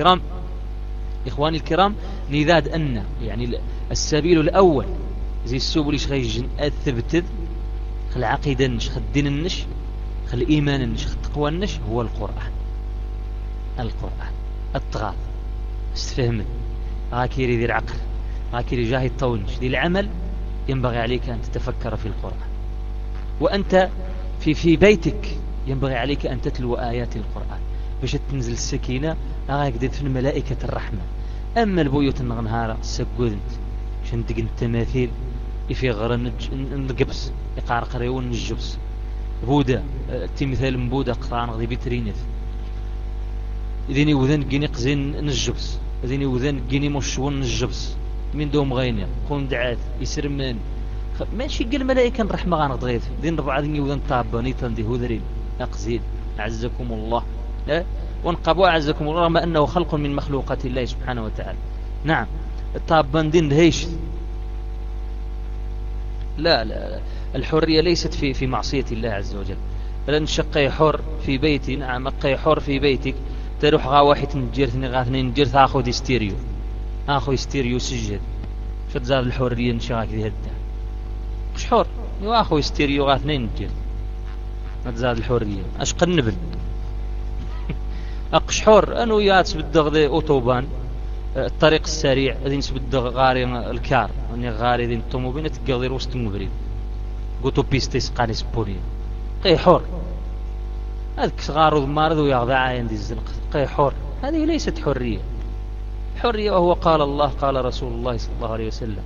إخواني الكرام لذاد أن يعني السبيل الأول زي السبل شغيجن الثبتذ خل عقيدة نش، خل الدين النش، خل الإيمان النش، خل التقوى النش، هو القرآن. الطغاة استفهمت غاكيري ذي العقل، غاكيري جاهي الطونش ذي العمل. ينبغي عليك أن تتفكر في القرآن، وأنت في بيتك ينبغي عليك أن تتلو آيات القرآن باش تنزل السكينة غاكدت في ملائكة الرحمة. أما البيوت النهارة سجود شندق التماثيل في غرن القبس يقارق ريون الجبس بودا تمثال مبودا قطعان غدي بيترينث ذيني وذن جيني قزين الجبس، ذيني وذن جيني مشون الجبس من دوم غيني قوم دعات يسرمن ماشي قال الملائكة الرحمة غانا ضغيث ذين ربع ذيني وذن طاباني تندي هذرين أقزين أعزكم الله وانقبوا أعزكم الله رغم أنه خلق من مخلوقات الله سبحانه وتعالى. نعم الطابان دين هيش لا الحرية ليست في معصية الله عز وجل. لأن شقي حر في بيتي، نعم قي حر في بيتك، تروح غا واحد نجرتني غا اثنين نجرت أخذ ستيريو سجل فتزاد الحرية نشاك ذي هدا مش حر يواخو ستيريو غا اثنين نجرت ما تزاد الحرية أش قنبل أقش حر أنو ياتس بالدغ أوتوبان الطريق السريع ذي نسبد غاري الكار أني غاري ذي الطوموبيل تقضي وسط المبريد قوتو بيستيس قاني سبوريا قي حر هذاك صغار ومارض ويغضع عين ذي الزنق قي حر هذه ليست حرية. حرية وهو قال الله قال رسول الله صلى الله عليه وسلم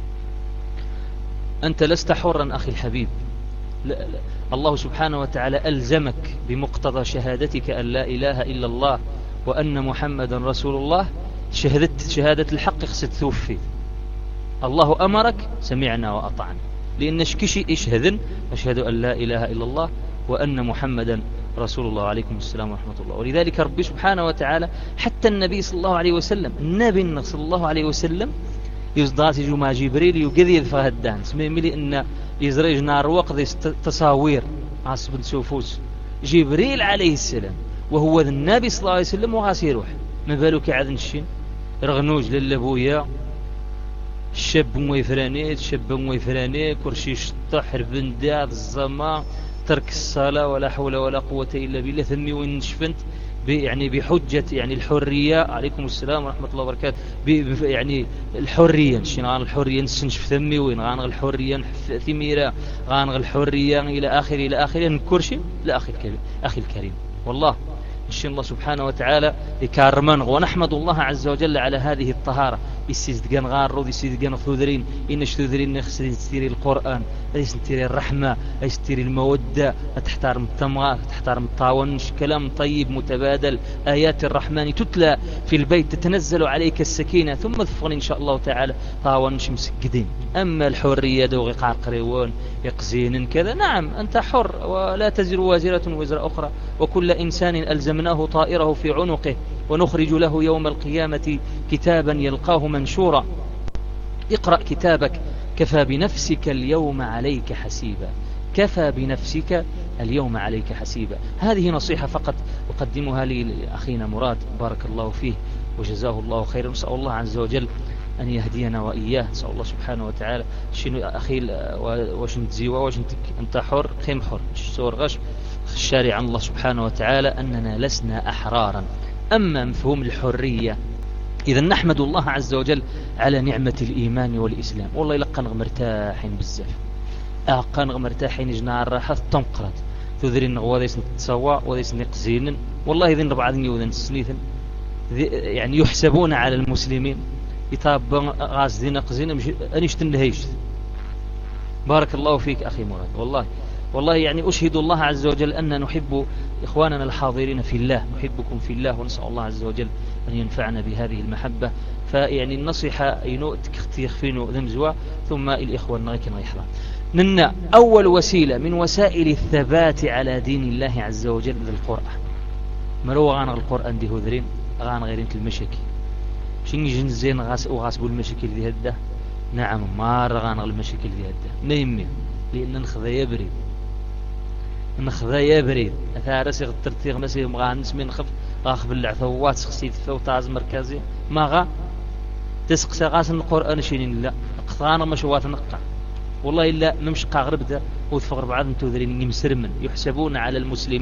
أنت لست حرا أخي الحبيب. لا الله سبحانه وتعالى ألزمك بمقتضى شهادتك أن لا إله إلا الله وأن محمدا رسول الله. شهادة الحق خصت توفي. الله أمرك سمعنا وأطعنا لأن شكشي إشهدن أشهد أن لا إله إلا الله وأن محمدا رسول الله. عليكم السلام ورحمة الله. ولذلك ربي سبحانه وتعالى حتى النبي صلى الله عليه وسلم النبي صلى الله عليه وسلم يصدات جمع جبريل يقذي الفهدان سمي أن يزرج نار وقضي تصاوير عصب سوفوس جبريل عليه السلام وهو النبي صلى الله عليه وسلم وغاسي يروح ما بالك عذن الشين رغنوج للبويا الشاب مويفراني كرشيش طحر بنداد الزمان ترك الصلاة ولا حول ولا قوة إلا بالله ثمي وين شفنت يعني بحجة يعني الحرية. عليكم السلام ورحمة الله وبركاته. يعني الحرية شنو الحرية نسنشف ثمي وين غانغ الحرية ثميرة غانغ الحرية إلى آخره نكرشي أخي الكريم والله إن شاء الله سبحانه وتعالى يكرمن. ونحمد الله عز وجل على هذه الطهارة. يستيزدقان غارو يستيزدقان ثوذرين إنش ثوذرين نخسر تستيري القرآن تستيري الرحمة تستيري المودة تحترم التمغى تحترم الطاونش كلام طيب متبادل. آيات الرحمن تتلى في البيت تتنزل عليك السكينة ثم تفغن إن شاء الله تعالى طاونش مسجدين. أما الحرية دوغي قارقريون يقزين كذا نعم أنت حر ولا تزر وازرة وزر أخرى وكل إنسان ألزمناه طائره في عنقه ونخرج له يوم القيامة كتابا يلقاه منشورا اقرأ كتابك كفى بنفسك اليوم عليك حسيبا. كفى بنفسك اليوم عليك حسيبا. هذه نصيحة فقط أقدمها لي لأخينا مراد بارك الله فيه وجزاه الله خيرا. نسأل الله عز وجل أن يهدينا وإياه. نسأل الله سبحانه وتعالى شنو أخي وشن تزيوا وشن أنت حر خيم حر سور غش الشارع عن الله سبحانه وتعالى أننا لسنا أحرارا. أما مفهوم الحرية إذا نحمد الله عز وجل على نعمة الإيمان والإسلام. والله لقنا مرتاحين بزاف أقنا مرتاحين جنار راحة تنقرت تذرين وذيس نتسوى وذيس نقزين والله إذن ربعاذن يوذن سنيثن يعني يحسبون على المسلمين يطاب غازدين قزين أنيشتن لهيشت. بارك الله فيك أخي مراد. والله يعني أشهد الله عز وجل أن نحب إخواننا الحاضرين في الله نحبكم في الله ونسأل الله عز وجل أن ينفعنا بهذه المحبة. فيعني النصيحة يخفينوا ذمزوا ثم الإخوة النغيكين ويحرى ننا أول وسيلة من وسائل الثبات على دين الله عز وجل للقرآن. مروا غانا القرآن دي هذرين غانا غيرين المشاكل شنو جنزين وغاسبوا المشاكل دي هده. نعم ما غانا المشاكل دي هده نيمي لأن نخذا يبريد أثارسي غترتيغ مسيح مغانس من خف غاخ بالعثوات سخسيت فوتاز مركزي ما غا تسقسي غاسن القرآن شينين لا قطانا مشوات نقع والله إلا نمشي قاغرب ده وثفغر بعض انتوذرين يمسرمن يحسبون على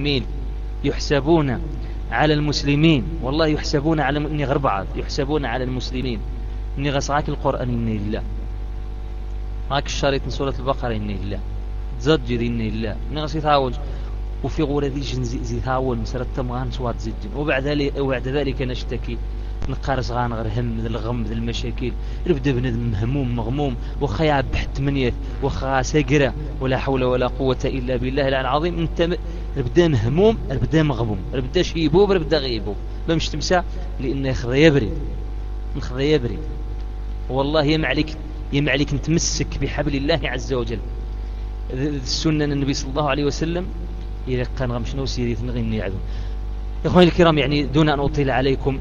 المسلمين والله يحسبون على إني غربعض يحسبون على المسلمين إني غسعاك القرآن إني الله هاك الشريط من سورة البقرة إني الله زجر إني الله إني غسي ثاول وفي غورة ذي زي ثاول مسرت تمغان سوات زجن وبعد ذلك نشتكي نقارس غان غير هم ذي الغم ذي المشاكل ربدا بندم هموم مغموم وخياب بحت منيت وخا سقرة ولا حول ولا قوة إلا بالله العظيم. انت ربدا مهموم ربدا مغموم ربدا شيبوب ربدا غيبوب بمش تمسى لأنه يخذ يبرد والله يمعليك نتمسك بحبل الله عز وجل. السنة النبي صلى الله عليه وسلم يلقى نغمشنو سيريث نغني عدو. إخواني الكرام يعني دون أن أطيل عليكم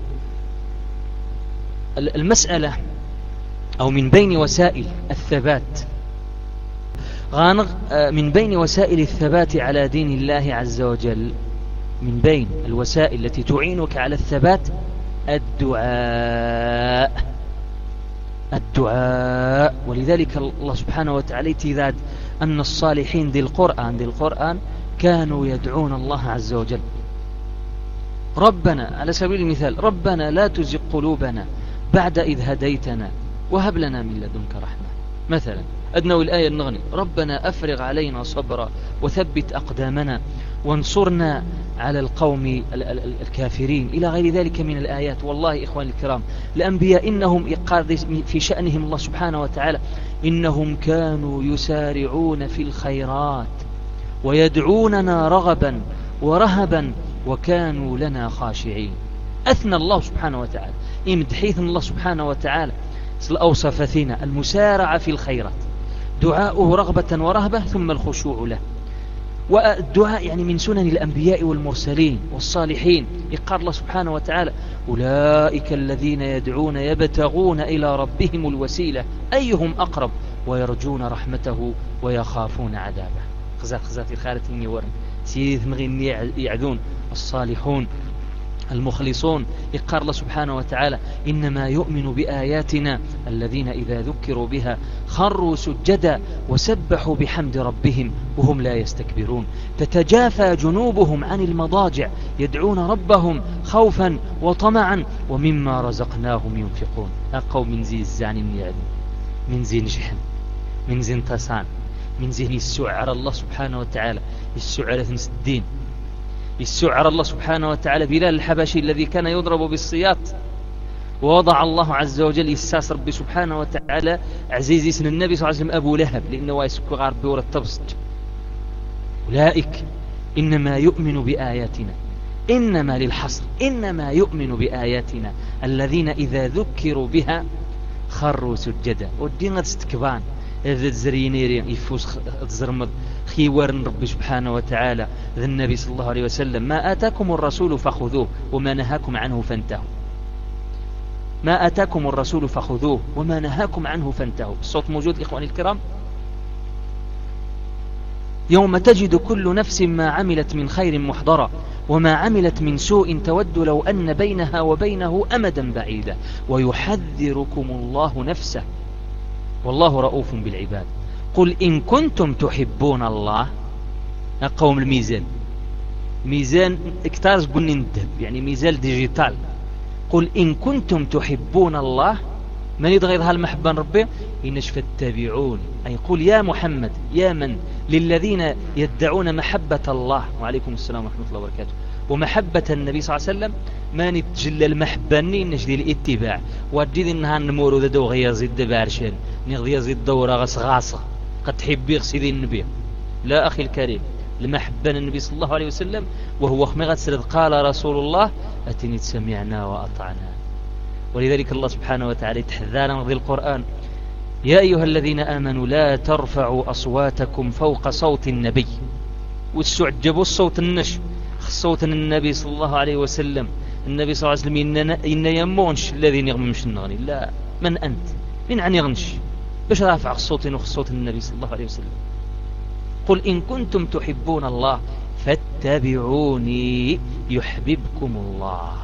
المسألة أو من بين وسائل الثبات من بين وسائل الثبات على دين الله عز وجل، من بين الوسائل التي تعينك على الثبات الدعاء. ولذلك الله سبحانه وتعالى تزاد أن الصالحين ذي القرآن كانوا يدعون الله عز وجل. ربنا، على سبيل المثال، ربنا لا تزغ قلوبنا بعد إذ هديتنا وهب لنا من لدنك رحمة. مثلا أدنو الآية النغني ربنا أفرغ علينا صبرا وثبت أقدامنا وانصرنا على القوم الكافرين إلى غير ذلك من الآيات. والله إخواني الكرام، الأنبياء إنهم في شأنهم الله سبحانه وتعالى إنهم كانوا يسارعون في الخيرات ويدعوننا رغبا ورهبا وكانوا لنا خاشعين. أثنى الله سبحانه وتعالى إمدحيث الله سبحانه وتعالى أوصف فينا المسارعة في الخيرات، دعاؤه رغبة ورهبة ثم الخشوع له. والدعاء يعني من سنن الأنبياء والمرسلين والصالحين. يقال الله سبحانه وتعالى أولئك الذين يدعون يبتغون إلى ربهم الوسيلة أيهم أقرب ويرجون رحمته ويخافون عذابه. خزات الخالتين يورن سيد مغين يعذون الصالحون المخلصون. يقال الله سبحانه وتعالى إنما يؤمن بآياتنا الذين إذا ذكروا بها خروا سجدا وسبحوا بحمد ربهم وهم لا يستكبرون. تتجافى جنوبهم عن المضاجع يدعون ربهم خوفا وطمعا ومما رزقناهم ينفقون. أقوم من زي الزعن من زي نجحن من زي انتصان من زي السعر الله سبحانه وتعالى السعر ثنس الدين السعر الله سبحانه وتعالى بلال الحبشي الذي كان يضرب بالسياط ووضع الله عز وجل يساس ربي سبحانه وتعالى عزيزي سن النبي صلى الله عليه وسلم أبو لهب لأنه يسكو غاربي ورا التبسط. أولئك إنما يؤمن بآياتنا، إنما للحصر، إنما يؤمن بآياتنا الذين إذا ذكروا بها خروا سجدا. والدين استكبان إذا الزرينيري يفوس الزرمض خيورن ربي سبحانه وتعالى ذا النبي صلى الله عليه وسلم ما آتاكم الرسول فخذوه وما نهاكم عنه فانتهوا. ما آتاكم الرسول فخذوه وما نهاكم عنه فانتهوا. الصوت موجود إخواني الكرام. يوم تجد كل نفس ما عملت من خير محضرة وما عملت من سوء تود لو أن بينها وبينه أمدا بعيدا ويحذركم الله نفسه والله رؤوف بالعباد. قل إن كنتم تحبون الله. قوم الميزان ميزان اكتارز قلنا ندهب يعني ميزان ديجيتال. قل إن كنتم تحبون الله من يتغير هالمحبة ربي إنش فاتبعون. أي قل يا محمد يا من للذين يدعون محبة الله وعليكم السلام ورحمة الله وبركاته ومحبة النبي صلى الله عليه وسلم ما نتجلى المحبة إنش دي الاتباع وجد إنها نمورو ذا دو غير زيد بارشان نغذي زيد دورة غصغاصة قد تحب يغسي النبي. لا أخي الكريم، المحبة النبي صلى الله عليه وسلم وهو خمغة سرد قال رسول الله أتني سمعنا وأطعنا. ولذلك الله سبحانه وتعالى تحذانا في القرآن يا أيها الذين آمنوا لا ترفعوا أصواتكم فوق صوت النبي. والسعجبوا الصوت النش صوت النبي صلى الله عليه وسلم. النبي صلى الله عليه وسلم إن يمونش الذين يغممش النغني. لا، من أنت؟ من عن يغنش باش رافع الصوت نخ صوت النبي صلى الله عليه وسلم. قل إن كنتم تحبون الله فاتبعوني يحببكم الله.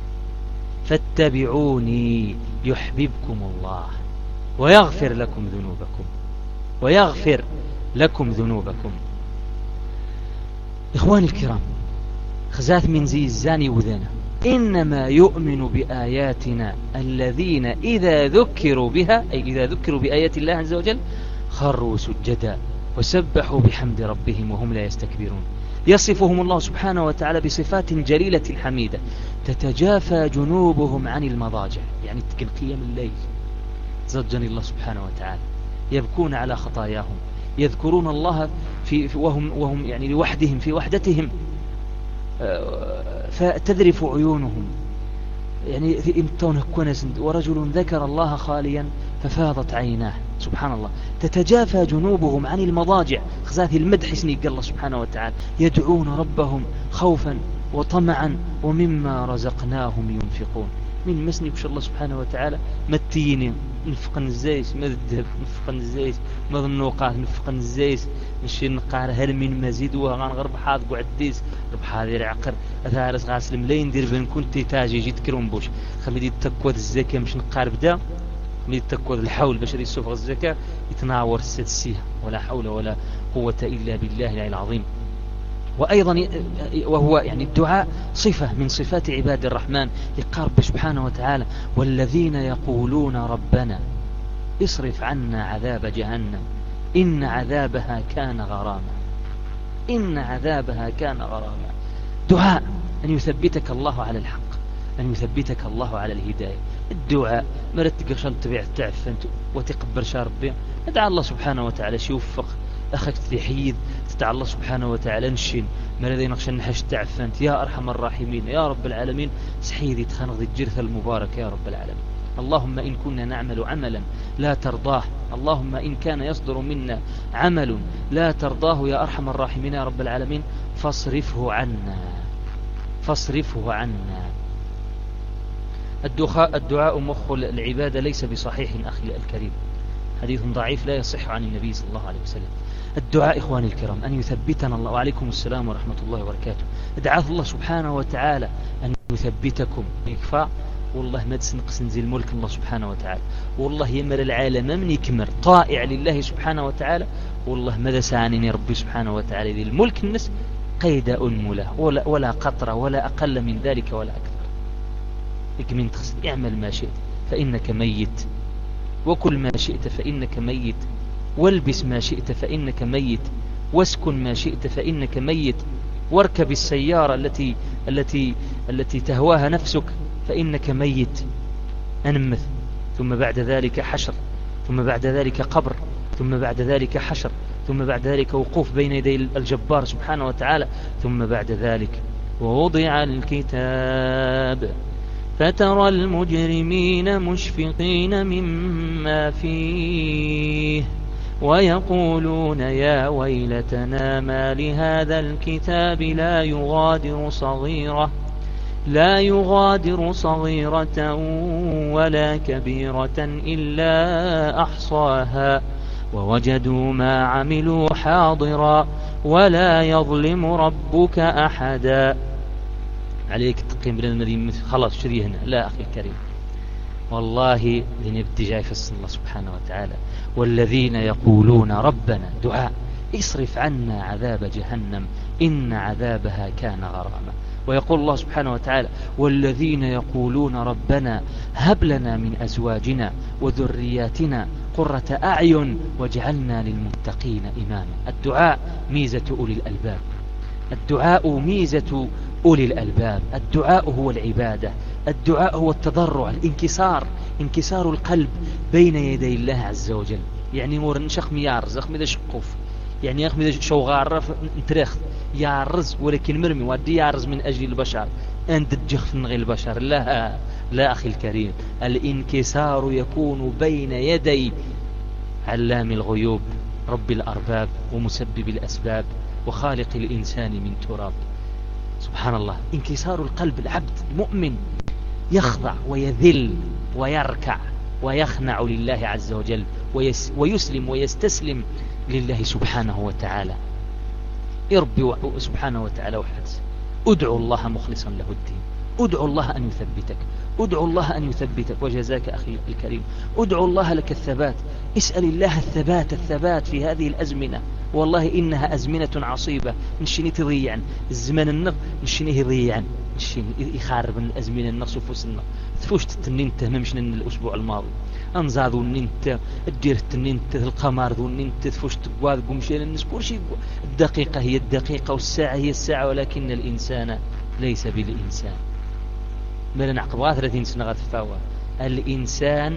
فاتبعوني يحببكم الله ويغفر لكم ذنوبكم ويغفر لكم ذنوبكم. إخواني الكرام، خزاث من زي الزاني وذنا إنما يؤمن بآياتنا الذين إذا ذكروا بها أي إذا ذكروا بآيات الله عز وجل خروا سجدا وسبحوا بحمد ربهم وهم لا يستكبرون. يصفهم الله سبحانه وتعالى بصفات جليلة حميدة تتجافى جنوبهم عن المضاجع يعني تكن قيام الليل زجني الله سبحانه وتعالى يبكون على خطاياهم يذكرون الله وهم يعني لوحدهم في وحدتهم فتذرف عيونهم يعني في امتون كنس ورجل ذكر الله خاليا ففاضت عيناه. سبحان الله. تتجافى جنوبهم عن المضاجع خزاث المدح سنيق الله سبحانه وتعالى يدعون ربهم خوفا وطمعا ومما رزقناهم ينفقون. من مسني بش الله سبحانه وتعالى ما التيني نفقن الزيت ما الذهب نفقن الزيت ما النوقات نفقن الزيت نشي نقار هل من مزيد وغنغرب حاض قعديس ربح هذه العقر أثارس غاسل ملاين دير بين كنت تاجي جيت كرون بوش خمدي التكواد الزكاة مش نقار بدا من التكواد الحول بشري السفر الزكاة يتناور السدسية ولا حول ولا قوة إلا بالله العلي العظيم. وأيضا وهو يعني الدعاء صفة من صفات عباد الرحمن يقارب سبحانه وتعالى والذين يقولون ربنا اصرف عنا عذاب جهنم إن عذابها كان غراما إن عذابها كان غراما. دعاء أن يثبتك الله على الحق أن يثبتك الله على الهداية. الدعاء مرتك عشان تبيع تعفنت وتقبل شاربي ادعى الله سبحانه وتعالى يوفق أخك تحيد تدعى الله سبحانه وتعالى نشين مرذي نقشن نحش تعفنت يا أرحم الراحمين يا رب العالمين سحيدي تخنق ذي الجرث المبارك يا رب العالمين. اللهم إن كنا نعمل عملا لا ترضاه اللهم إن كان يصدر منا عمل لا ترضاه يا أرحم الراحمين يا رب العالمين فاصرفه عنا فاصرفه عنا. الدعاء مخ العبادة ليس بصحيح أخي الكريم حديث ضعيف لا يصح عن النبي صلى الله عليه وسلم. الدعاء إخواني الكرام أن يثبتنا الله وعليكم السلام ورحمة الله وبركاته. ادعاه الله سبحانه وتعالى أن يثبتكم يكفى والله ما تسنقس نزيل ملك الله سبحانه وتعالى والله يمر العالم من يكمر طائع لله سبحانه وتعالى والله ماذا سعنني ربي سبحانه وتعالى ذي الملك النس قيد أنمله ولا قطرة ولا أقل من ذلك ولا أكثر. اكمن تخصد اعمل ما شئت فإنك ميت وكل ما شئت فإنك ميت والبس ما شئت فإنك ميت واسكن ما شئت فإنك ميت واركب السيارة التي تهواها نفسك فإنك ميت. أنمث ثم بعد ذلك حشر ثم بعد ذلك قبر ثم بعد ذلك حشر ثم بعد ذلك وقوف بين يدي الجبار سبحانه وتعالى ثم بعد ذلك ووضع الكتاب فترى المجرمين مشفقين مما فيه ويقولون يا ويلتنا ما لهذا الكتاب لا يغادر صغيرة ولا كبيرة إلا أحصاها ووجدوا ما عملوا حاضرا ولا يظلم ربك أحدا. عليك تقيم بالمدينة خلاص شريه هنا لا أخي الكريم والله لنبدي جاي في الله سبحانه وتعالى والذين يقولون ربنا دعاء اصرف عنا عذاب جهنم إن عذابها كان غراما. ويقول الله سبحانه وتعالى والذين يقولون ربنا هب لنا من أزواجنا وذرياتنا قرة أعين واجعلنا للمتقين إماما. الدعاء ميزة أولي الألباب الدعاء ميزة أولي الألباب. الدعاء هو العبادة الدعاء هو التضرع انكسار القلب بين يدي الله عز وجل. يعني مور نشخ ميارز أخ ماذا شقوف يعني أخ ماذا شوغار نترخ يارز ولكن مرمي ودي يارز من أجل البشر أنت تجخ من غير البشر لا أخي الكريم. الانكسار يكون بين يدي علام الغيوب رب الأرباب ومسبب الأسباب وخالق الإنسان من تراب. سبحان الله انكسار القلب العبد المؤمن يخضع ويذل ويركع ويخنع لله عز وجل ويسلم ويستسلم لله سبحانه وتعالى. اربي سبحانه وتعالى وحدث ادعو الله مخلصا له الدين ادعو الله أن يثبتك ادعو الله أن يثبتك. وجزاك أخي الكريم ادعو الله لك الثبات اسأل الله الثبات في هذه الأزمنة والله إنها أزمنة عصيبة نشيني تضيعا الزمان النغ نشيني يضيعا نشيني يخارب الأزمنة النغ سفوسنا تفوش تتنين تهممشنا الأسبوع الماضي أنزاذ وننت الدير تننت القمر وننت تفوش تقواذ قمشين الناس كل شيء. الدقيقة هي الدقيقة والساعة هي الساعة ولكن الإنسان ليس بالإنسان. بل نعقبها 30 سنة غتفاوى الإنسان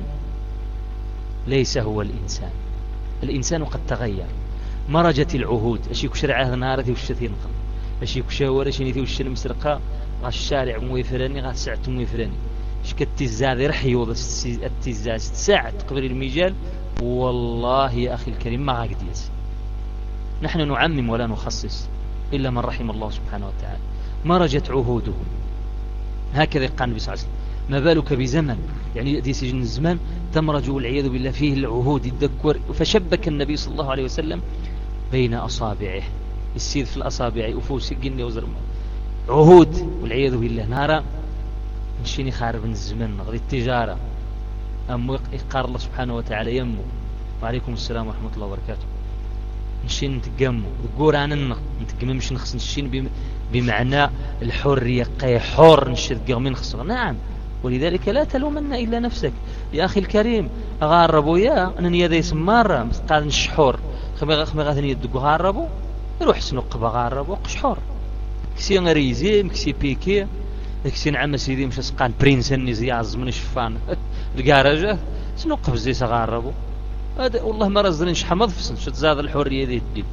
ليس هو الإنسان. الإنسان قد تغير مرجت العهود أشي كشرعه نارتي وشتين قم أشي كشاور أشي نيتي وشن مسرقة غا الشارع مويفراني غا ساعة مويفراني شكت التزاذ رح يوض التزاذ ساعة قبل المجال والله يا أخي الكريم ما عقد يس. نحن نعمم ولا نخصص إلا من رحم الله سبحانه وتعالى. مرجت عهودهم هكذا قال النبي صلى الله عليه وسلم ما بالك بزمن يعني دي سجن الزمان تمرج والعياذ بالله فيه العهود يتذكر. فشبك النبي صلى الله عليه وسلم بين أصابعه، السيد في الأصابع وفوس الجن وزرم عهود والعياذ بالله. نهارا نشيني خارب من الزمن غير التجارة أمو يقار الله سبحانه وتعالى يمو وعليكم السلام ورحمة الله وبركاته. نشين نتقمو القور عن النق نتقمم مش نخص نشين بمعنى الحرية قيحور نشد قغمين خصغ. نعم، ولذلك لا تلومن إلا نفسك يا أخي الكريم. أغاربوا يا أنني يدي سمارة قال نشحور خمي غاثني يدقو غاربوا يروح سنق بغاربوا قشحور كسي غريزي مكسي بيكي كسي نعم سيدي مش سقان برينسن زي عز من الشفان الكاراجة سنق بزي سغاربوا. هذا والله ما رزقني نشحمض فسن شت زاد الحرية ذي الدين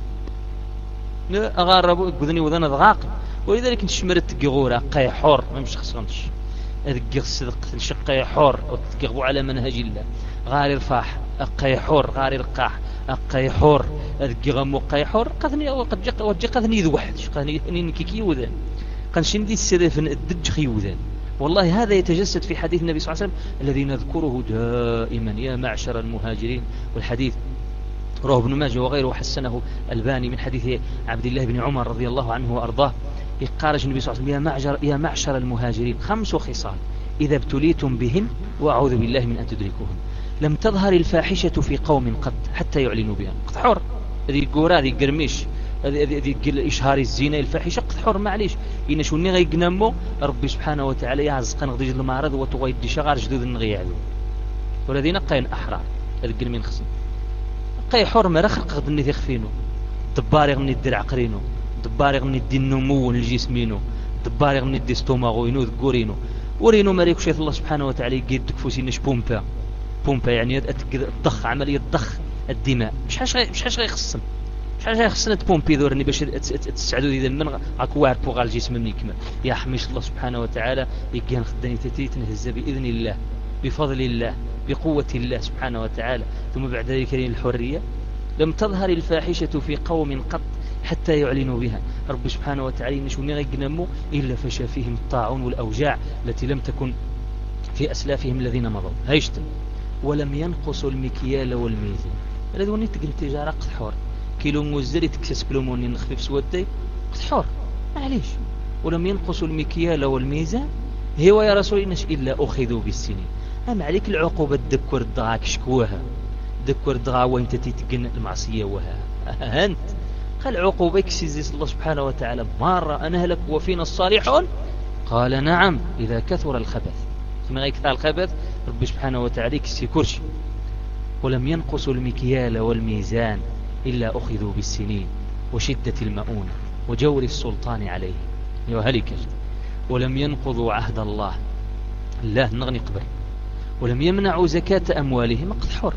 أغاربوا يقذني وذنا ضغاق. ولذلك نشمرت تقغورا قيحور ما مش خسرنش أذكر الصدق نشق حور وتقغوا على منهج الله غاري رفاح قيحور غاري رقاح قيحور أذكر مو قيحور قذني وقد قذني ذو واحد قذني كيكي وذن قد شندي السلف الدج خي وذن. والله هذا يتجسد في حديث النبي صلى الله عليه وسلم الذي نذكره دائما يا معشر المهاجرين. والحديث رواه ابن ماجه وغيره وحسنه الباني من حديث عبد الله بن عمر رضي الله عنه وأرضاه. قال النبي صلى الله عليه وسلم يا معشر المهاجرين 5 خصال إذا ابتليتم بهن وأعوذ بالله من أن تدركوهن لم تظهر الفاحشة في قوم قد حتى يعلنوا بها. قد حر هذه القورة هذه قرميش هذه إشهار الزينة الفاحشة قد حر معليش إن شو نغي يقنمو ربي سبحانه وتعالى يعزقن غضي المعرض وتغيد شغار جدود النغي عدو والذين قين أحرار هذه قرمين خصم قي حر مرخق غض النثيخ فينو دبارغ من الدرع قرينو دبارغ من الدين نمو الجسمينو دبارغ من الدستوماغو ينو ذكورينو ورينو مالك شيخ الله سبحانه وتعالى يقيد دكفوسي نش بومبا يعني الضخ عملية ضخ الدماء مش حاش غيخصن مش حاش غيخصن تبومبي ذورني باش تسعدوا ذي من اكوار بوغال الجسم مني كما يا حميش الله سبحانه وتعالى يقين خداني تتي تنهز باذن الله بفضل الله بقوة الله سبحانه وتعالى. ثم بعد ذلك الحرية لم تظهر الفاحشة في قوم قط حتى يعلنوا بها. رب سبحانه وتعالى نشوني غيقنموا إلا فشى فيهم الطاعون والأوجاع التي لم تكن في أسلافهم الذين مضوا. هيشتم ولم ينقصوا المكيال والميزان الذي وني تقل التجارة قد حور كيلو موزري تكسس كلوموني نخفيف سودي قد حور معليش. ولم ينقصوا المكيال والميزان هو يا رسول إنش إلا أخذوا بالسنين. أما عليك العقوبة تذكر الضغاك شكوها تذكر الضغا وانت تتقن المعصية وها أنت قال عقوبة كسيزيس الله سبحانه وتعالى مرة أنا هلك وفينا الصالحون قال نعم إذا كثر الخبث ثم يكثر الخبث رب سبحانه وتعالى كسي كرش. ولم ينقصوا المكيال والميزان إلا أخذوا بالسنين وشدة المؤونة وجور السلطان عليه وهلك. ولم ينقضوا عهد الله نغني قبل. ولم يمنعوا زكاة أموالهم قد حر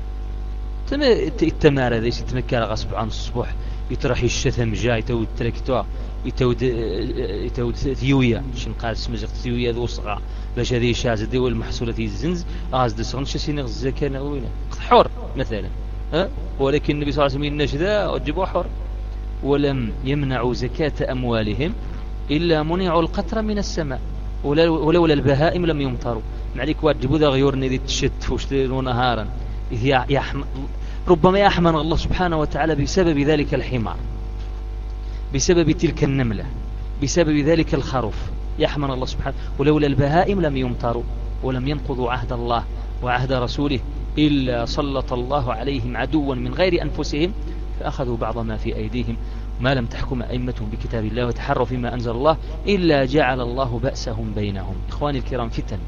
التمارة ذي يتمكر غصب عن الصبح يترحي الشثم جاي يتود تركتوا يتود ثيوية شن قال اسمه ثيوية ذو صغا باش هذه شاز ذي والمحصولة الزنز غاز دسون شسين الزكاة نغوينة قد حر مثلا ولكن النبي صلى الله عليه وسلم نشذا وجبوا حر. ولم يمنعوا زكاة أموالهم إلا منعوا القطر من السماء ولولا البهائم لم يمطروا. معليك واجبوا ذا غيورني ذي تشت فوشتين نهارا ربما يحمن الله سبحانه وتعالى بسبب ذلك الحمار بسبب تلك النملة بسبب ذلك الخروف يحمن الله سبحانه. ولولا البهائم لم يمطروا ولم ينقضوا عهد الله وعهد رسوله إلا سلط الله عليهم عدوا من غير أنفسهم فأخذوا بعض ما في أيديهم ما لم تحكم أئمتهم بكتاب الله وتحروا فيما أنزل الله إلا جعل الله بأسهم بينهم. إخواني الكرام فتن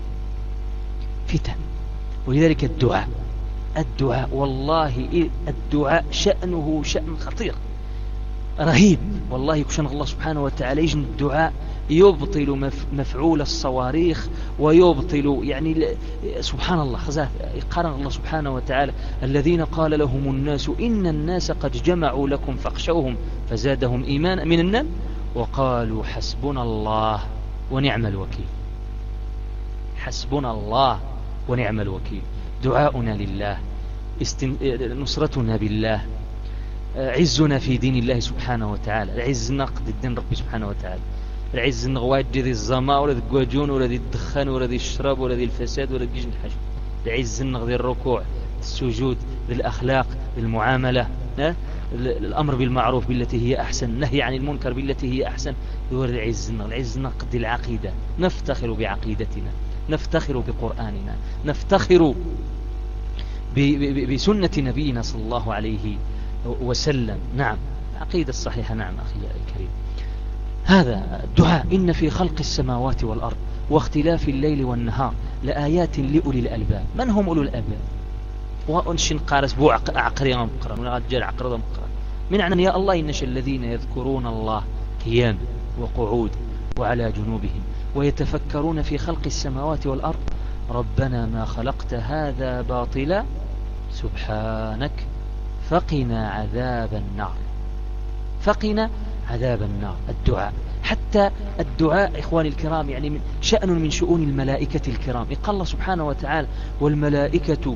ولذلك الدعاء والله الدعاء شأنه شأن خطير رهيب والله. يكشن الله سبحانه وتعالى يجن الدعاء يبطل مفعول الصواريخ ويبطل يعني سبحان الله خزاف يقارن الله سبحانه وتعالى الذين قال لهم الناس إن الناس قد جمعوا لكم فاخشوهم فزادهم إيمانا من النم وقالوا حسبنا الله ونعم الوكيل. حسبنا الله ونعم الوكيل. دعاؤنا لله نصرتنا بالله عزنا في دين الله سبحانه وتعالى عزنا قد الدين ربي سبحانه وتعالى العز النغوات دي الزما ولا ذي الجواجون ولا ذي الدخان ولا ذي الشراب ولا ذي الفساد ولا ذي الحاجة. العز النغ ذي الركوع، السجود، ذي الأخلاق، ذي المعاملة، الأمر بالمعروف بالتي هي أحسن، النهي عن المنكر بالتي هي أحسن. هو العز النغ. العز النغ قد العقيدة، نفتخر بعقيدتنا، نفتخر بقرآننا، نفتخر بسنة نبينا صلى الله عليه وسلم. نعم، العقيدة الصحيحة. نعم أخي الكريم، هذا الدعاء. إن في خلق السماوات والأرض واختلاف الليل والنهار لآيات لأولي الألباب. من هم أولو الألباب؟ وأنشن قارس بو عقري مقرن ولا جل عقري مقرن. من عنا يا الله إنش الذين يذكرون الله قيام وقعود وعلى جنوبهم ويتفكرون في خلق السماوات والأرض ربنا ما خلقت هذا باطلا سبحانك فقنا عذاب النار. فقنا عذاب النار. الدعاء، حتى الدعاء إخواني الكرام يعني شأن من شؤون الملائكة الكرام. قال الله سبحانه وتعالى والملائكة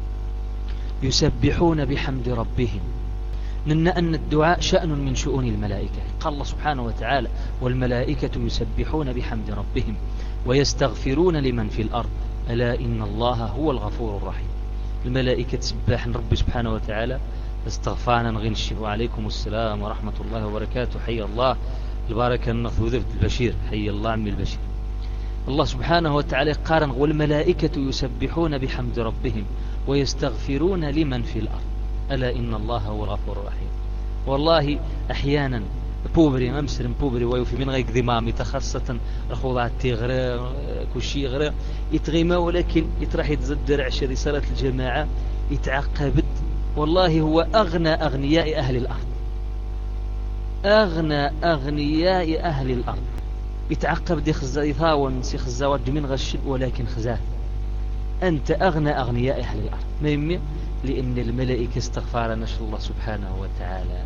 يسبحون بحمد ربهم. أن الدعاء شأن من شؤون الملائكة. قال الله سبحانه وتعالى والملائكة يسبحون بحمد ربهم ويستغفرون لمن في الأرض ألا إن الله هو الغفور الرحيم. الملائكة تسبح رب سبحانه وتعالى استغفانا غنشي. وعليكم السلام ورحمة الله وبركاته. حي الله البركة النخذ البشير. حي الله عمي البشير. الله سبحانه وتعالى قارن والملائكة يسبحون بحمد ربهم ويستغفرون لمن في الأرض ألا إن الله هو الغفور الرحيم. والله أحيانا بوبري أمسر بوبري ويوفي من غير ذمام يتخصصا رخوضات تغرى كوشي غرى يتغيما ولكن يتراح يتزدر عشر صلاة الجماعة يتعقبت. والله هو أغنى أغنياء أهل الأرض، أغنى أغنياء أهل الأرض. يتعقب دي خزايثاون سي خزاوات من غشل ولكن خزاه. أنت أغنى أغنياء أهل الأرض. ما يمي لأن الملائكة استغفار نشر الله سبحانه وتعالى.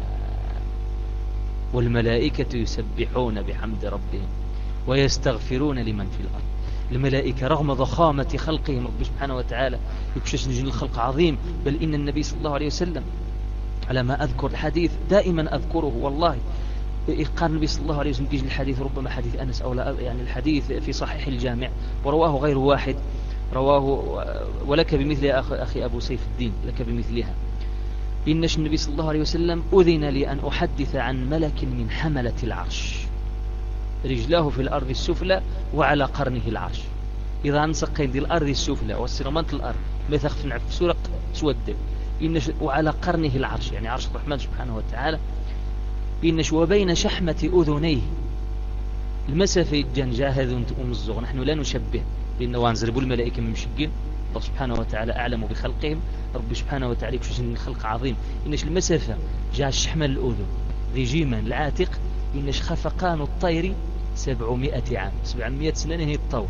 والملائكة يسبحون بحمد ربهم ويستغفرون لمن في الأرض. الملائكة رغم ضخامة خلقهم رب سبحانه وتعالى يكشش نجن الخلق عظيم. بل إن النبي صلى الله عليه وسلم على ما أذكر الحديث دائما أذكره والله قال النبي صلى الله عليه وسلم يجي الحديث ربما حديث أنس أو لا يعني الحديث في صحيح الجامع ورواه غير واحد رواه ولك بمثل أخي أبو سيف الدين لك بمثلها. إن النبي صلى الله عليه وسلم أذن لي أن أحدث عن ملك من حملة العرش رجلاه في الأرض السفلى وعلى قرنه العرش. إذا انسقين دي الأرض السفلى والسرمانت الأرض ما يثخف نعف سورة سود وعلى قرنه العرش يعني عرش الرحمن سبحانه وتعالى. إنش وبين شحمة أذنيه المسافة جاهز ومزغ. نحن لا نشبه لأنه وانزربوا الملائكة من مشقين. الله سبحانه وتعالى أعلم بخلقهم. رب سبحانه وتعالى يكشف إن الخلق عظيم. إنش المسافة جاء شحمة الأذن ذي جيما العاتق. إنش خفقان الطير 700 عام 700 سنة هي الطور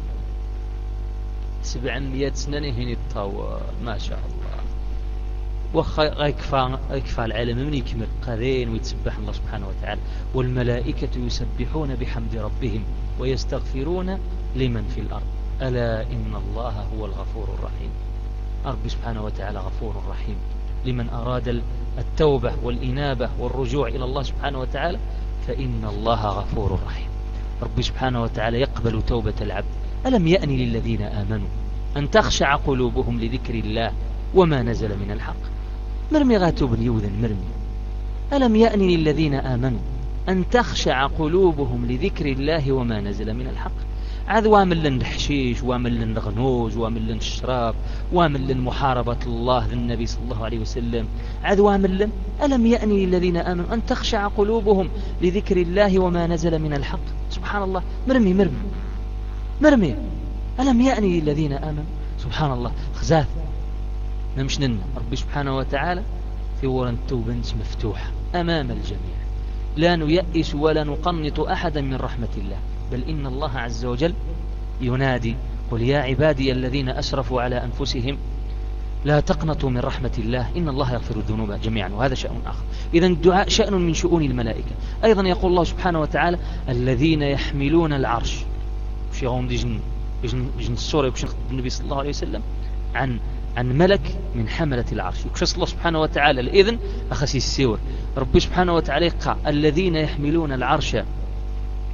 700 سنة هي الطور ما شاء الله. ويكفى العالم من يكمل قذين ويتسبح الله سبحانه وتعالى. والملائكة يسبحون بحمد ربهم ويستغفرون لمن في الأرض ألا إن الله هو الغفور الرحيم. رب سبحانه وتعالى غفور رحيم لمن أراد التوبة والإنابة والرجوع إلى الله سبحانه وتعالى فإن الله غفور رحيم. رب سبحانه وتعالى يقبل توبة العبد. ألم يأن للذين آمنوا أن تخشع قلوبهم لذكر الله وما نزل من الحق. مرمي غاتوب يوذن مرمي. ألم يأن للذين آمنوا أن تخشع قلوبهم لذكر الله وما نزل من الحق. عاد وامل الحشيش وامل الغنوج وامل الشراب وامل محاربة الله للنبي صلى الله عليه وسلم. عاد وامل ألم يأن للذين آمنوا أن تخشع قلوبهم لذكر الله وما نزل من الحق. سبحان الله مرمي مرمي مرمي. ألم يأن للذين آمنوا سبحان الله خزاث نمشنن. رب سبحانه وتعالى في ورن توبة مفتوحة أمام الجميع. لا نيأس ولا نقنط أحدا من رحمة الله. بل إن الله عز وجل ينادي قل يا عبادي الذين أسرفوا على أنفسهم لا تقنطوا من رحمة الله إن الله يغفر الذنوب جميعا. وهذا شأن آخر. إذن الدعاء شأن من شؤون الملائكة. أيضا يقول الله سبحانه وتعالى الذين يحملون العرش. وش يقوم دي جن السورة يكشن النبي صلى الله عليه وسلم عن ملك من حملة العرش. يكشف الله سبحانه وتعالى الإذن أخسي السور. رب سبحانه وتعالى قال الذين يحملون العرش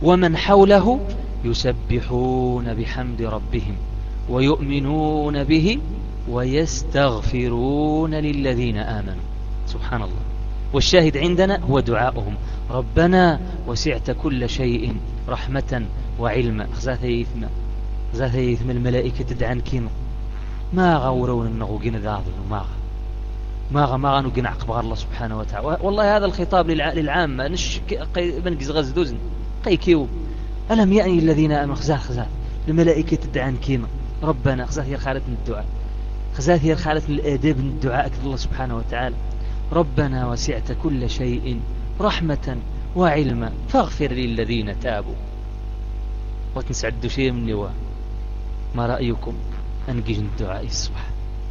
ومن حوله يسبحون بحمد ربهم ويؤمنون به ويستغفرون للذين آمنوا. سبحان الله. والشاهد عندنا هو دعاؤهم: ربنا وسعت كل شيء رحمة وعلما. خزاث يثم الملائكة تدعان كين ما غورون النغوقين ذاظل ما نقين عقب الله سبحانه وتعالى. والله هذا الخطاب للعامة نش بنقز غزدوزن قيكيو ألم يأني الذين آمنوا خزاث الملائكة تدعان كين ربنا. خزاث هي خالة من الدعاء، خزاث هي خالة من الآداب من الدعاء أكثر الله سبحانه وتعالى: ربنا وسعت كل شيء رحمة وعلما فاغفر للذين تابوا. وتنسعدوا شيء من نواه. ما رأيكم أنقج الدعاء الصبح؟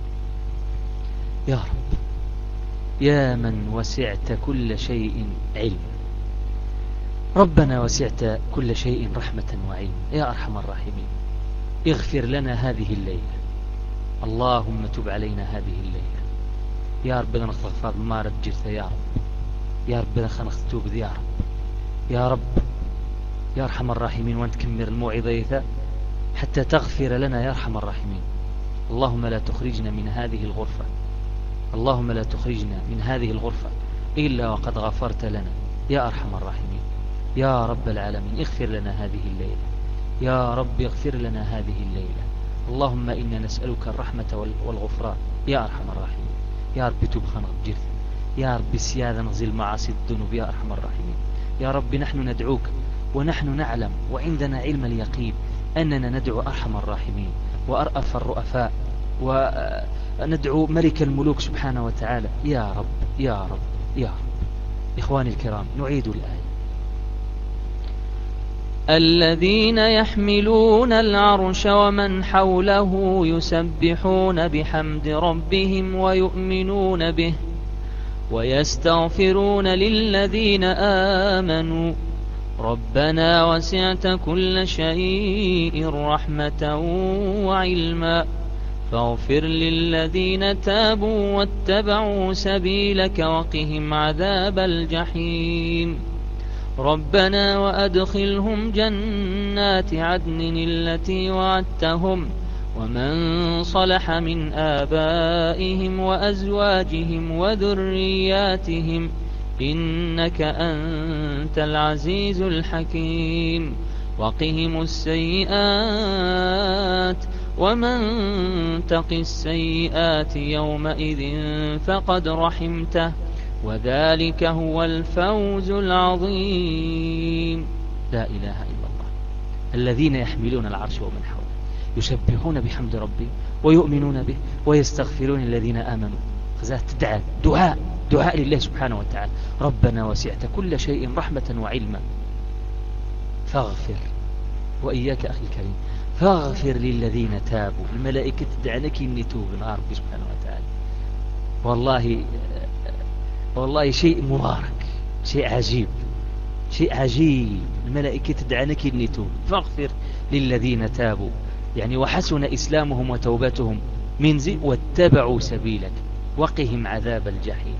يا رب يا من وسعت كل شيء علما، ربنا وسعت كل شيء رحمة وعلما، يا أرحم الراحمين اغفر لنا هذه الليلة، اللهم تب علينا هذه الليلة. يا رب بدنا نغفر ما رجلت يا رب، يا رب بدنا نختوب يا رب، يا رب يا أرحم الراحمين. وأنت كمر الموعظة حتى تغفر لنا يا أرحم الراحمين. اللهم لا تخرجنا من هذه الغرفة، اللهم لا تخرجنا من هذه الغرفة إلا وقد غفرت لنا يا أرحم الراحمين. يا رب العالمين اغفر لنا هذه الليلة، يا رب اغفر لنا هذه الليلة. اللهم إنا نسألك الرحمة والغفران يا أرحم الراحمين. يا رب توب خنق بجرث، يا رب سيادة نغزل معاصي الذنوب يا أرحم الراحمين. يا رب نحن ندعوك ونحن نعلم وعندنا علم اليقين أننا ندعو أرحم الراحمين وأرأف الرؤفاء وندعو ملك الملوك سبحانه وتعالى. يا رب يا رب يا رب. إخواني الكرام نعيد الآية: الذين يحملون العرش ومن حوله يسبحون بحمد ربهم ويؤمنون به ويستغفرون للذين آمنوا ربنا وسعت كل شيء رحمة وعلما فاغفر للذين تابوا واتبعوا سبيلك وقهم عذاب الجحيم ربنا وأدخلهم جنات عدن التي وعدتهم ومن صلح من آبائهم وأزواجهم وذرياتهم إنك أنت العزيز الحكيم وقهم السيئات ومن تق السيئات يومئذ فقد رحمته وذلك هو الفوز العظيم. لا إله إلا الله. الذين يحملون العرش ومن حوله يسبحون بحمد ربهم ويؤمنون به ويستغفرون الذين آمنوا. فذات دعاء لله سبحانه وتعالى: ربنا وسعت كل شيء رحمة وعلما فاغفر. وإياك أخي الكريم فاغفر للذين تابوا. الملائكة تدعنك إني توب ربي سبحانه وتعالى. والله شيء مبارك، شيء عجيب. الملائكة تدعنك إني توب فاغفر للذين تابوا، يعني وحسن إسلامهم وتوبتهم من زي واتبعوا سبيلك وقهم عذاب الجحيم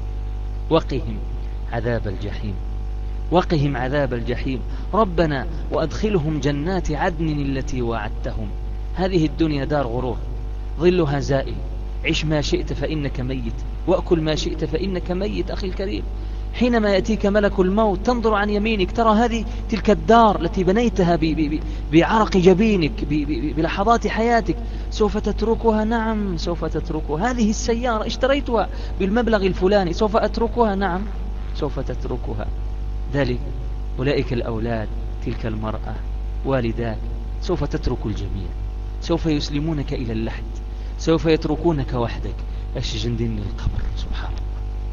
وقهم عذاب الجحيم ربنا وأدخلهم جنات عدن التي وعدتهم. هذه الدنيا دار غرور ظلها زائل، عش ما شئت فإنك ميت وأكل ما شئت فإنك ميت. أخي الكريم حينما يأتيك ملك الموت تنظر عن يمينك ترى هذه تلك الدار التي بنيتها بعرق جبينك بلحظات حياتك، سوف تتركها. نعم سوف تتركها. هذه السيارة اشتريتها بالمبلغ الفلاني، سوف أتركها. نعم سوف تتركها. ذلك أولئك الأولاد، تلك المرأة، والداك، سوف تترك الجميع، سوف يسلمونك إلى اللحد، سوف يتركونك وحدك. أشجندين القبر. سبحان الله.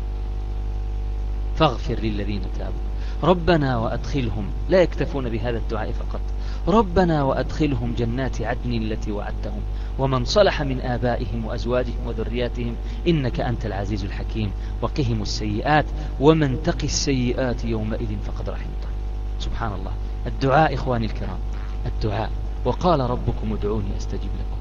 فاغفر للذين تابوا ربنا وأدخلهم. لا يكتفون بهذا الدعاء فقط. ربنا وأدخلهم جنات عدن التي وعدتهم ومن صلح من آبائهم وأزواجهم وذرياتهم إنك أنت العزيز الحكيم وقهم السيئات ومن تقي السيئات يومئذ فقد رحمته. سبحان الله. الدعاء إخواني الكرام، الدعاء. وقال ربكم ادعوني أستجب لكم.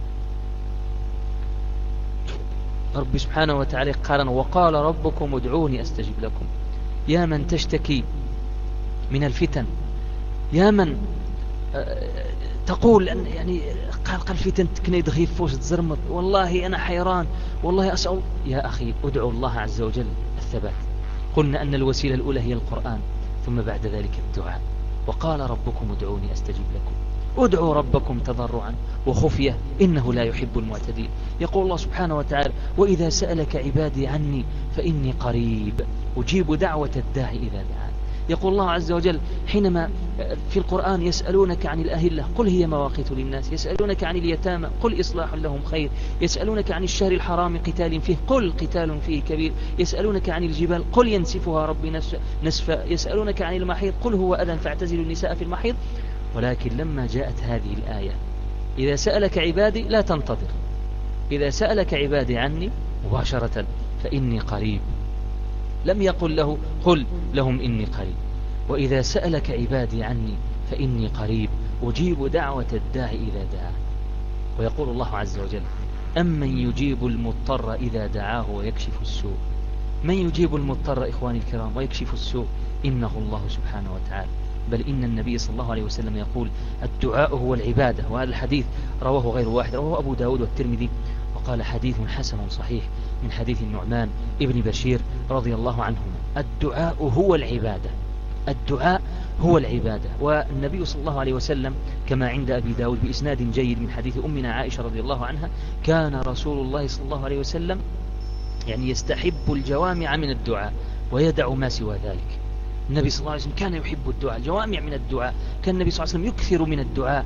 رب سبحانه وتعالى قال وقال ربكم ادعوني أستجب لكم. يا من تشتكي من الفتن يا من تقول أن يعني قال في تنتكني دخيف فوش تزرمط، والله أنا حيران، والله أسأل. يا أخي ادعو الله عز وجل الثبات. قلنا أن الوسيلة الأولى هي القرآن، ثم بعد ذلك الدعاء. وقال ربكم ادعوني أستجب لكم. ادعوا ربكم تضرعا وخفية إنه لا يحب المعتدين. يقول الله سبحانه وتعالى: وإذا سألك عبادي عني فإني قريب أجيب دعوة الداعي إذا دعان. يقول الله عز وجل حينما في القرآن: يسألونك عن الأهلة قل هي مواقيت للناس، يسألونك عن اليتامى قل إصلاح لهم خير، يسألونك عن الشهر الحرام قتال فيه قل قتال فيه كبير، يسألونك عن الجبال قل ينسفها ربي نسفا، يسألونك عن المحيض قل هو أذى فاعتزلوا النساء في المحيض. ولكن لما جاءت هذه الآية: إذا سألك عبادي، لا تنتظر، إذا سألك عبادي عني مباشرة فإني قريب. لم يقل له قل لهم إني قريب. وإذا سألك عبادي عني فإني قريب أجيب دعوة الداعي إذا دعاه. ويقول الله عز وجل: أمن يجيب المضطر إذا دعاه ويكشف السوء. من يجيب المضطر إخواني الكرام ويكشف السوء؟ إنه الله سبحانه وتعالى. بل إن النبي صلى الله عليه وسلم يقول: الدعاء هو العبادة. وهذا الحديث رواه غير واحد، رواه أبو داود والترمذي، وقال حديث حسن صحيح من حديث النعمان ابن بشير رضي الله عنهما: الدعاء هو العبادة، الدعاء هو العبادة. والنبي صلى الله عليه وسلم كما عند أبي داود بإسناد جيد من حديث أمنا عائشة رضي الله عنها: كان رسول الله صلى الله عليه وسلم يعني يستحب الجوامع من الدعاء ويدع ما سوى ذلك. النبي صلى الله عليه وسلم كان يحب الدعاء، الجوامع من الدعاء. كان النبي صلى الله عليه وسلم يكثر من الدعاء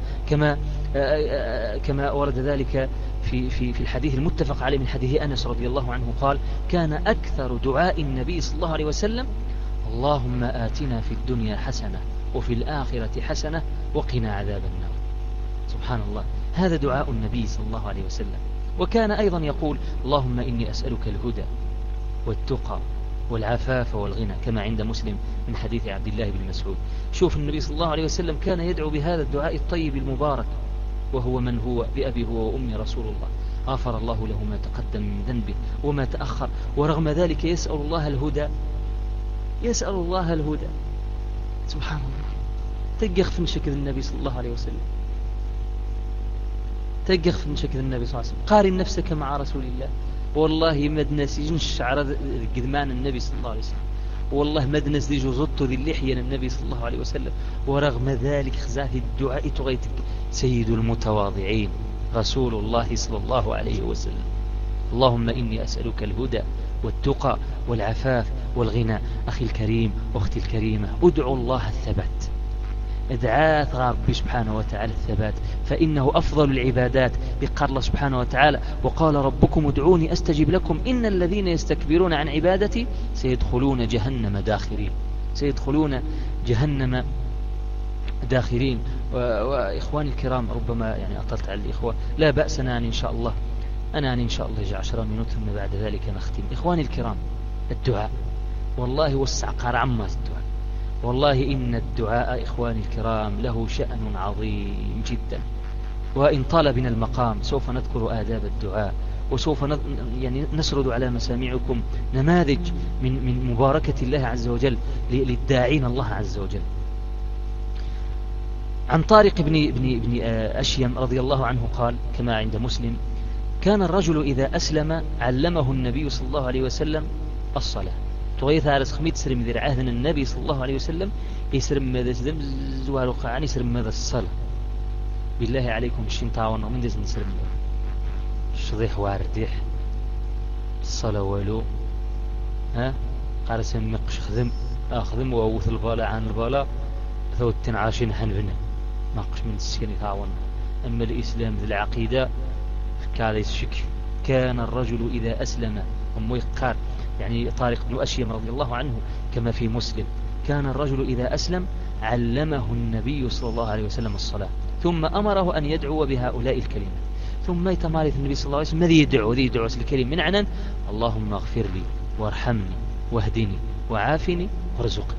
كما ورد ذلك في الحديث المتفق عليه من حديث أنس رضي الله عنه قال: كان أكثر دعاء النبي صلى الله عليه وسلم: اللهم آتنا في الدنيا حسنة وفي الآخرة حسنة وقنا عذاب النار. سبحان الله، هذا دعاء النبي صلى الله عليه وسلم. وكان أيضا يقول: اللهم إني أسألك الهدى والتقى والعفاف والغنى، كما عند مسلم من حديث عبد الله بن مسعود. شوف النبي صلى الله عليه وسلم كان يدعو بهذا الدعاء الطيب المبارك، وهو من هو بأبي هو وأمي رسول الله، غفر الله له ما تقدم من ذنبه وما تأخر، ورغم ذلك يسأل الله الهدى، يسأل الله الهدى. سبحان الله، تقخ في شكل النبي صلى الله عليه وسلم، تقخ في شكل النبي صلى الله عليه وسلم. قارن نفسك مع رسول الله. والله مدنس ينشعر قدمان النبي صلى الله عليه وسلم، والله مدنس يجوزط ذي اللحية النبي صلى الله عليه وسلم. ورغم ذلك خزاه الدعاء تغيتك سيد المتواضعين رسول الله صلى الله عليه وسلم: اللهم إني أسألك الهدى والتقى والعفاف والغنى. أخي الكريم، أختي الكريمة، ادعوا الله الثبات، ادعاء ربي سبحانه وتعالى الثبات، فإنه أفضل العبادات. بقال الله سبحانه وتعالى: وقال ربكم ادعوني أستجب لكم إن الذين يستكبرون عن عبادتي سيدخلون جهنم داخرين، سيدخلون جهنم داخرين. وإخواني الكرام، ربما يعني أطلت على الإخوة، لا بأس، أنا إن شاء الله يجي 10 دقائق ثم بعد ذلك نختم. إخواني الكرام، الدعاء والله وسع قار عما الدعاء. والله إن الدعاء إخواني الكرام له شأن عظيم جدا. وإن طال بنا المقام سوف نذكر آداب الدعاء، وسوف يعني نسرد على مسامعكم نماذج من مباركة الله عز وجل للداعين الله عز وجل. عن طارق بن أشيم رضي الله عنه قال كما عند مسلم: كان الرجل إذا أسلم علمه النبي صلى الله عليه وسلم الصلاة. تغيث على سخميت سرم ذي عهد النبي صلى الله عليه وسلم يسرم ماذا سدمز والوقعاني يسرم ماذا الصلاة. بالله عليكم الشنطاونا من دز نسرم شضيح وارديح الصلاة والو قال سمقش خذم ووث البالا عن البالا ثوتين عاشين حنبنا ناقش من السكين تعاونا. أما الإسلام ذي العقيدة كاليس شك. كان الرجل إذا أسلم وميقار يعني طارق بن أشيم رضي الله عنه كما في مسلم: كان الرجل إذا أسلم علمه النبي صلى الله عليه وسلم الصلاة، ثم أمره أن يدعو بهؤلاء الكلمات. ثم يتمارث النبي صلى الله عليه وسلم ماذا يدعو الكلمة من عنان: اللهم اغفر لي وارحمني واهدني وعافني وارزقني.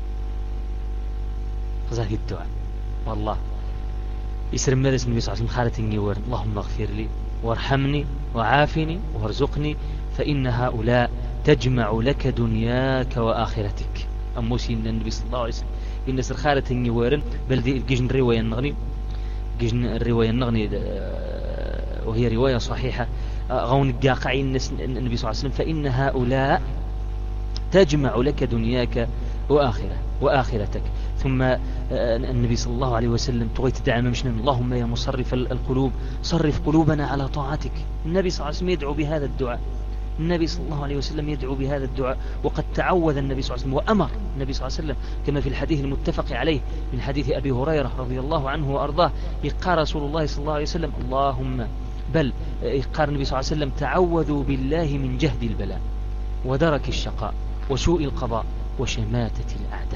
فذلك الدعاء والله يسرم ماذا النبي صلى الله عليه وسلم خالتني ورد: اللهم اغفر لي وارحمني وعافني وارزقني فإن هؤلاء تجمع لك دنياك وآخرتك. أموسي أن النبي صلى الله عليه وسلم الناس الخالة النوارن بل جيجن الرواية النغني جيجن الرواية النغني وهي رواية صحيحة غون الجاقعين النبي صلى الله عليه وسلم فإن هؤلاء تجمع لك دنياك وآخرتك. ثم النبي صلى الله عليه وسلم تغيت دعم مشنا اللهم يا مصرف القلوب صرف قلوبنا على طاعتك. النبي صلى الله عليه وسلم يدعو بهذا الدعاء، النبي صلى الله عليه وسلم يدعو بهذا الدعاء، وقد تعوذ النبي صلى الله عليه وسلم وأمر النبي صلى الله عليه وسلم كما في الحديث المتفق عليه من حديث أبي هريرة رضي الله عنه وأرضاه يقال رسول الله صلى الله عليه وسلم اللهم بل قال النبي صلى الله عليه وسلم تعوذوا بالله من جهد البلاء ودرك الشقاء وسوء القضاء وشماتة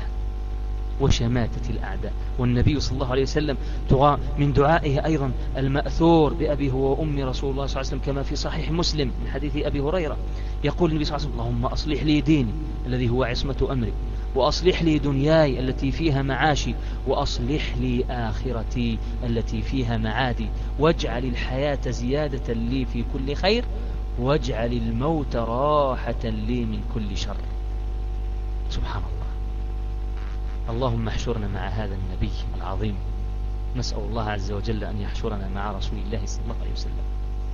الأعداء. والنبي صلى الله عليه وسلم من دعائه أيضا المأثور بأبي هو وأمي رسول الله صلى الله عليه وسلم كما في صحيح مسلم من حديث أبي هريرة يقول النبي صلى الله عليه وسلم اللهم أصلح لي ديني الذي هو عصمة أمري، وأصلح لي دنياي التي فيها معاشي، وأصلح لي آخرتي التي فيها معادي، واجعل الحياة زيادة لي في كل خير، واجعل الموت راحة لي من كل شر. سبحان الله. اللهم احشرنا مع هذا النبي العظيم، نسأل الله عز وجل أن يحشرنا مع رسول الله صلى الله عليه وسلم.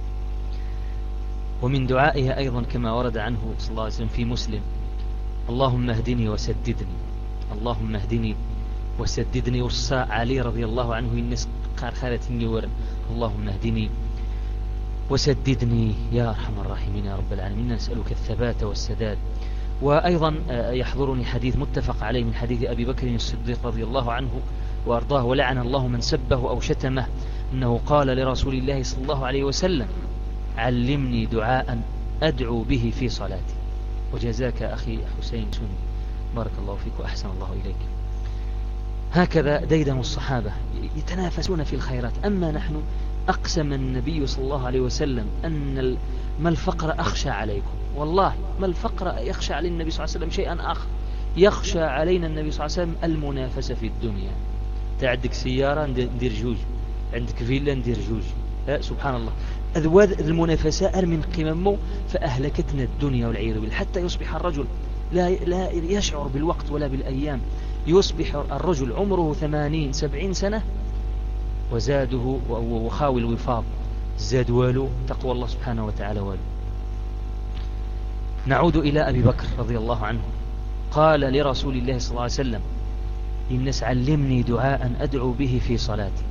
ومن دعائه أيضا كما ورد عنه صلى الله عليه وسلم في مسلم اللهم اهدني وسددني، اللهم اهدني وسددني. والصاع علي رضي الله عنه الناس قال خالتني ورن اللهم اهدني وسددني يا أرحم الراحمين يا رب العالمين، نسألك الثبات والسداد. وأيضا يحضرني حديث متفق عليه من حديث أبي بكر الصديق رضي الله عنه وأرضاه ولعن الله من سبه أو شتمه أنه قال لرسول الله صلى الله عليه وسلم علمني دعاء أدعو به في صلاتي. وجزاك أخي حسين سني، بارك الله فيك وأحسن الله إليك. هكذا ديدن الصحابة يتنافسون في الخيرات. أما نحن أقسم النبي صلى الله عليه وسلم أن ما الفقر أخشى عليكم، والله ما الفقر يخشى علينا النبي صلى الله عليه وسلم شيئا آخر، يخشى علينا النبي صلى الله عليه وسلم المنافسة في الدنيا. عندك سيارة ندير جوج، عندك فيلا ندير جوج، سبحان الله. أذواد المنافسة من قممه فأهلكتنا الدنيا والعياذ بالله، حتى يصبح الرجل لا يشعر بالوقت ولا بالأيام. يصبح الرجل عمره 80-70 سنة وزاده وخاوي الوفاض، زاد والو تقوى الله سبحانه وتعالى والو. نعود إلى أبي بكر رضي الله عنه، قال لرسول الله صلى الله عليه وسلم الناس علمني دعاء أدعو به في صلاتي.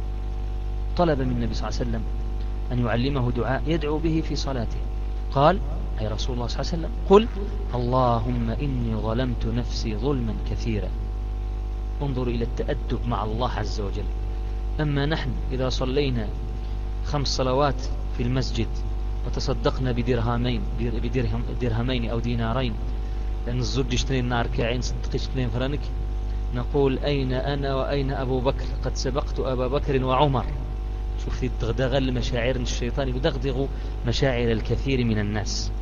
طلب من النبي صلى الله عليه وسلم أن يعلمه دعاء يدعو به في صلاته. قال أي رسول الله صلى الله عليه وسلم قل اللهم إني ظلمت نفسي ظلما كثيرا. انظر إلى التأدب مع الله عز وجل. أما نحن إذا صلينا 5 صلوات في المسجد وتصدقنا بدرهمين أو دينارين، لأن الزوج يشتري النار كاعين صدقش 2 فرنك، نقول أين أنا وأين أبو بكر؟ قد سبقت أبا بكر وعمر. شوف الدغدغة المشاعر الشيطان يدغدغ مشاعر الكثير من الناس.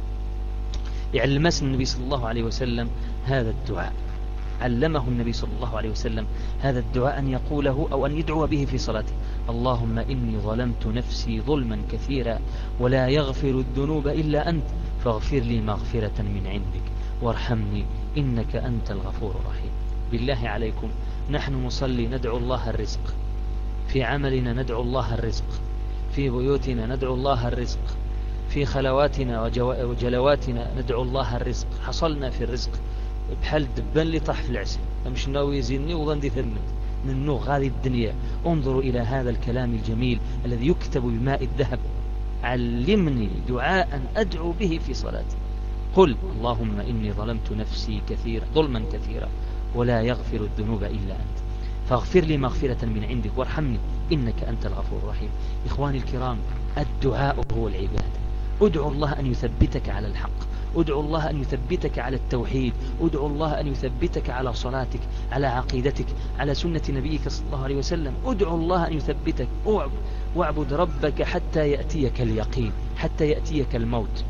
يعلمنا النبي صلى الله عليه وسلم هذا الدعاء، علمه النبي صلى الله عليه وسلم هذا الدعاء أن يقوله أو أن يدعو به في صلاته. اللهم إني ظلمت نفسي ظلما كثيرا ولا يغفر الذنوب إلا أنت فاغفر لي مغفرة من عندك وارحمني إنك أنت الغفور الرحيم. بالله عليكم نحن نصلي ندعو الله الرزق، في عملنا ندعو الله الرزق، في بيوتنا ندعو الله الرزق، في خلواتنا وجلواتنا ندعو الله الرزق. حصلنا في الرزق بحال دبان اللي طاح في العسل، مش ناوي يزيني وغندي ثمن ننو هذه الدنيا. انظروا إلى هذا الكلام الجميل الذي يكتب بماء الذهب. علمني دعاء أدعو به في صلاتي. قل اللهم إني ظلمت نفسي ظلما كثيرا ولا يغفر الذنوب إلا أنت فاغفر لي مغفرة من عندك وارحمني إنك أنت الغفور الرحيم. إخواني الكرام، الدعاء هو العبادة. ادعو الله أن يثبتك على الحق، ادعو الله أن يثبتك على التوحيد، ادعو الله أن يثبتك على صلاتك، على عقيدتك، على سنة نبيك صلى الله عليه وسلم. ادعو الله أن يثبتك، واعبد ربك حتى يأتيك اليقين، حتى يأتيك الموت.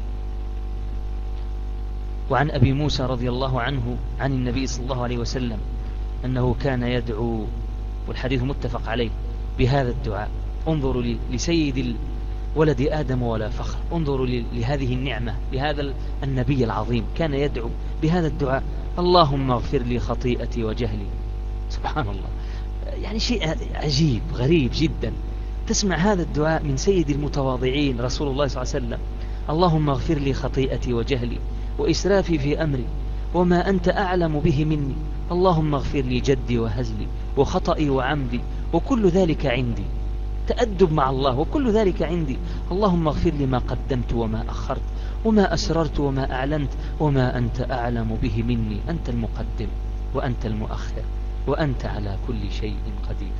وعن أبي موسى رضي الله عنه عن النبي صلى الله عليه وسلم أنه كان يدعو، والحديث متفق عليه، بهذا الدعاء. انظروا لسيد ولد آدم ولا فخر، انظروا لهذه النعمة، لهذا النبي العظيم كان يدعو بهذا الدعاء. اللهم اغفر لي خطيئتي وجهلي سبحان الله، يعني شيء عجيب غريب جدا. تسمع هذا الدعاء من سيد المتواضعين رسول الله صلى الله عليه وسلم: اللهم اغفر لي خطيئتي وجهلي وإسرافي في أمري وما أنت أعلم به مني، اللهم اغفر لي جدي وهزلي وخطئي وعمدي وكل ذلك عندي. تأدب مع الله: وكل ذلك عندي، اللهم اغفر لي ما قدمت وما أخرت وما أسررت وما أعلنت وما أنت أعلم به مني، أنت المقدم وأنت المؤخر وأنت على كل شيء قدير.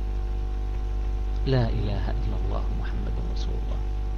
لا إله إلا الله محمد رسول الله.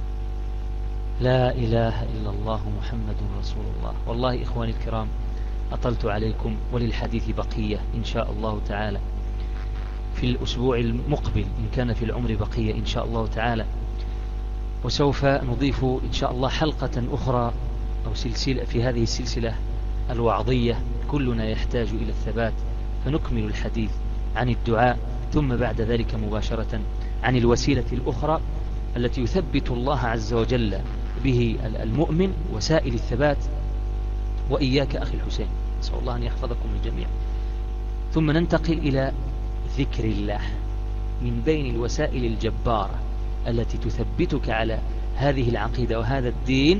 لا إله إلا الله محمد رسول الله. والله إخواني الكرام أطلت عليكم، وللحديث بقية إن شاء الله تعالى في الأسبوع المقبل إن كان في العمر بقية إن شاء الله تعالى، وسوف نضيف إن شاء الله حلقة أخرى أو سلسلة في هذه السلسلة الوعظية. كلنا يحتاج إلى الثبات، فنكمل الحديث عن الدعاء، ثم بعد ذلك مباشرة عن الوسيلة الأخرى التي يثبت الله عز وجل به المؤمن، وسائل الثبات. وإياك أخي الحسين، نسأل الله أن يحفظكم الجميع. ثم ننتقل إلى ذكر الله من بين الوسائل الجبارة التي تثبتك على هذه العقيدة وهذا الدين،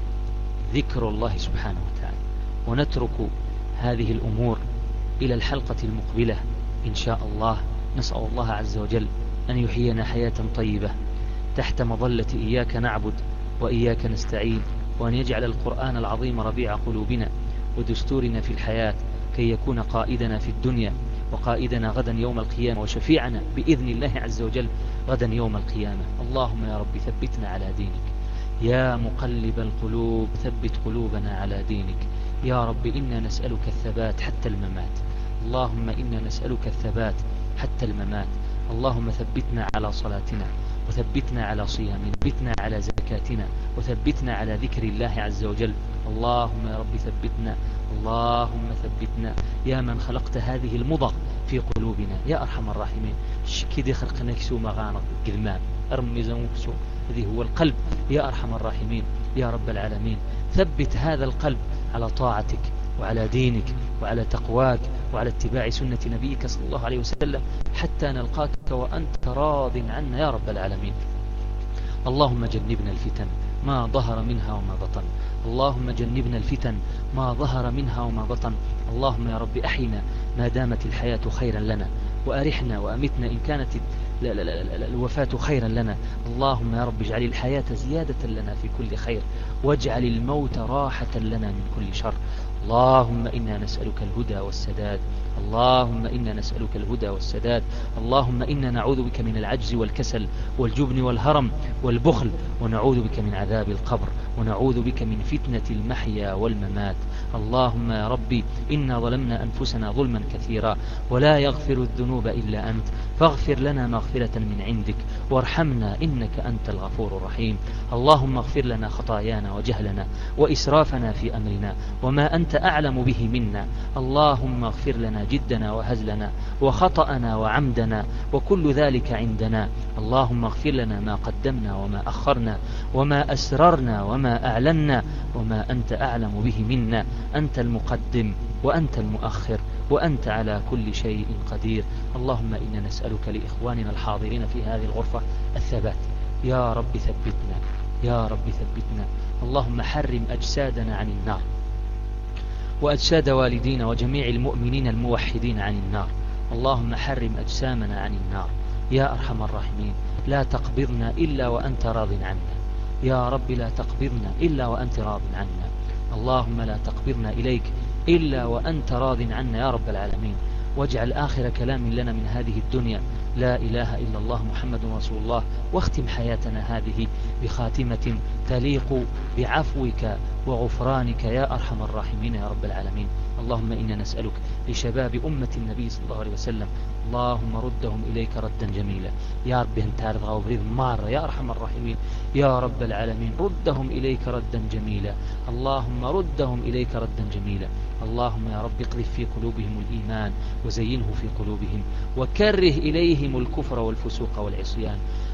ذكر الله سبحانه وتعالى. ونترك هذه الأمور إلى الحلقة المقبلة إن شاء الله. نسأل الله عز وجل أن يحيينا حياة طيبة تحت مظلة إياك نعبد وإياك نستعين، وأن يجعل القرآن العظيم ربيع قلوبنا ودستورنا في الحياة، كي يكون قائدنا في الدنيا وقائدنا غدا يوم القيامة، وشفيعنا بإذن الله عز وجل غدا يوم القيامة. اللهم يا رب ثبتنا على دينك، يا مقلب القلوب ثبت قلوبنا على دينك. يا رب إنا نسألك الثبات حتى الممات. اللهم إنا نسألك الثبات حتى الممات. اللهم ثبتنا على صلاتنا، وثبتنا على صيامنا، وثبتنا على زكاتنا، وثبتنا على ذكر الله عز وجل. اللهم يا رب ثبتنا، اللهم ثبتنا يا من خلقت هذه المضغ في قلوبنا يا أرحم الراحمين. كده خلقنا كسو مغانط قذمام أرمي زموكسو، هذه هو القلب يا أرحم الراحمين يا رب العالمين. ثبت هذا القلب على طاعتك وعلى دينك وعلى تقواك وعلى اتباع سنة نبيك صلى الله عليه وسلم، حتى نلقاك وأنت راض عنا يا رب العالمين. اللهم جنبنا الفتن ما ظهر منها وما بطن، اللهم جنبنا الفتن ما ظهر منها وما بطن. اللهم يا رب أحينا ما دامت الحياة خيرا لنا، وأرحنا وأمتنا إن كانت الوفاة خيرا لنا. اللهم يا رب اجعل الحياة زيادة لنا في كل خير، واجعل الموت راحة لنا من كل شر. اللهم إنا نسألك الهدى والسداد، اللهم إنا نسألك الهدى والسداد. اللهم إنا نعوذ بك من العجز والكسل والجبن والهرم والبخل، ونعوذ بك من عذاب القبر، ونعوذ بك من فتنة المحيا والممات. اللهم يا ربي إنا ظلمنا أنفسنا ظلما كثيرا، ولا يغفر الذنوب إلا أنت، فاغفر لنا مغفرة من عندك وارحمنا إنك أنت الغفور الرحيم. اللهم اغفر لنا خطايانا وجهلنا وإسرافنا في أمرنا وما أنت أعلم به منا. اللهم اغفر لنا جدنا وهزلنا وخطأنا وعمدنا وكل ذلك عندنا. اللهم اغفر لنا ما قدمنا وما أخرنا وما أسررنا وما أعلنا وما أنت أعلم به منا. أنت المقدم وأنت المؤخر وأنت على كل شيء قدير. اللهم إنا نسألك لإخواننا الحاضرين في هذه الغرفة الثبات. يا رب ثبتنا، يا رب ثبتنا. اللهم حرم أجسادنا عن النار، وأجساد والدينا وجميع المؤمنين الموحدين عن النار. اللهم حرم أجسامنا عن النار يا أرحم الراحمين. لا تقبضنا إلا وأنت راض عنا، يا رب لا تقبضنا إلا وأنت راض عنا. اللهم لا تقبضنا إليك إلا وأنت راض عنا يا رب العالمين. واجعل آخر كلام لنا من هذه الدنيا لا إله إلا الله محمد رسول الله، واختم حياتنا هذه بخاتمة تليق بعفوك وغفرانك يا أرحم الراحمين يا رب العالمين. اللهم إنا نسألك لشباب أمة النبي صلى الله عليه وسلم، اللهم ردهم إليك ردا جميلا يا رب. انت عرض غوبريد مرة يا أرحم الراحمين يا رب العالمين. ردهم إليك ردا جميلا، اللهم ردهم إليك ردا جميلا. اللهم يا رب اقذف في قلوبهم الإيمان وزينه في قلوبهم، وكره إليهم الكفر والفسوق والعصيان.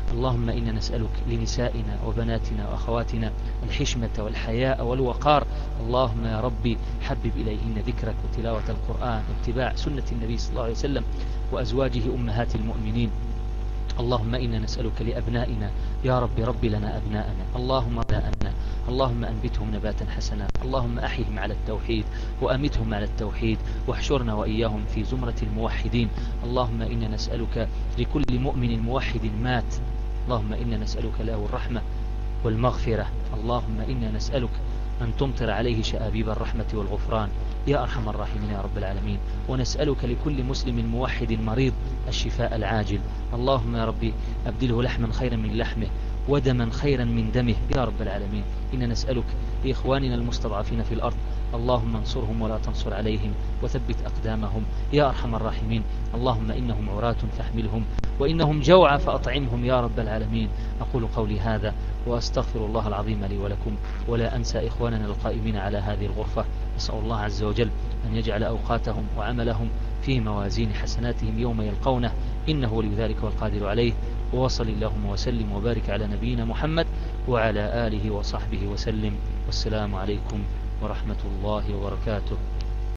اللهم إنا نسألك لنسائنا وبناتنا وأخواتنا الحشمة والحياء والوقار. اللهم يا ربي حبب إليهن ذكرك وتلاوة القرآن واتباع سنة النبي صلى الله عليه وسلم وأزواجه أمهات المؤمنين. اللهم إنا نسألك لأبنائنا يا رب لنا أبناءنا، اللهم أنبتهم نباتا حسنا، اللهم أحيهم على التوحيد وأمتهم على التوحيد واحشرنا وإياهم في زمرة الموحدين. اللهم إنا نسألك لكل مؤمن موحد مات، اللهم إنا نسألك له الرحمة والمغفرة. اللهم إنا نسألك أن تمطر عليه شآبيب الرحمة والغفران يا أرحم الراحمين يا رب العالمين. ونسألك لكل مسلم موحد مريض الشفاء العاجل. اللهم يا ربي أبدله لحما خيرا من لحمه ودما خيرا من دمه يا رب العالمين. إنا نسألك لإخواننا المستضعفين في الأرض، اللهم انصرهم ولا تنصر عليهم وثبت أقدامهم يا أرحم الراحمين. اللهم إنهم عراة فاحملهم وإنهم جوعى فأطعمهم يا رب العالمين. أقول قولي هذا وأستغفر الله العظيم لي ولكم، ولا أنسى إخواننا القائمين على هذه الغرفة. أسأل الله عز وجل أن يجعل أوقاتهم وعملهم في موازين حسناتهم يوم يلقونه، إنه ولي ذلك والقادر عليه. وصل اللهم وسلم وبارك على نبينا محمد وعلى آله وصحبه وسلم، والسلام عليكم ورحمة الله وبركاته.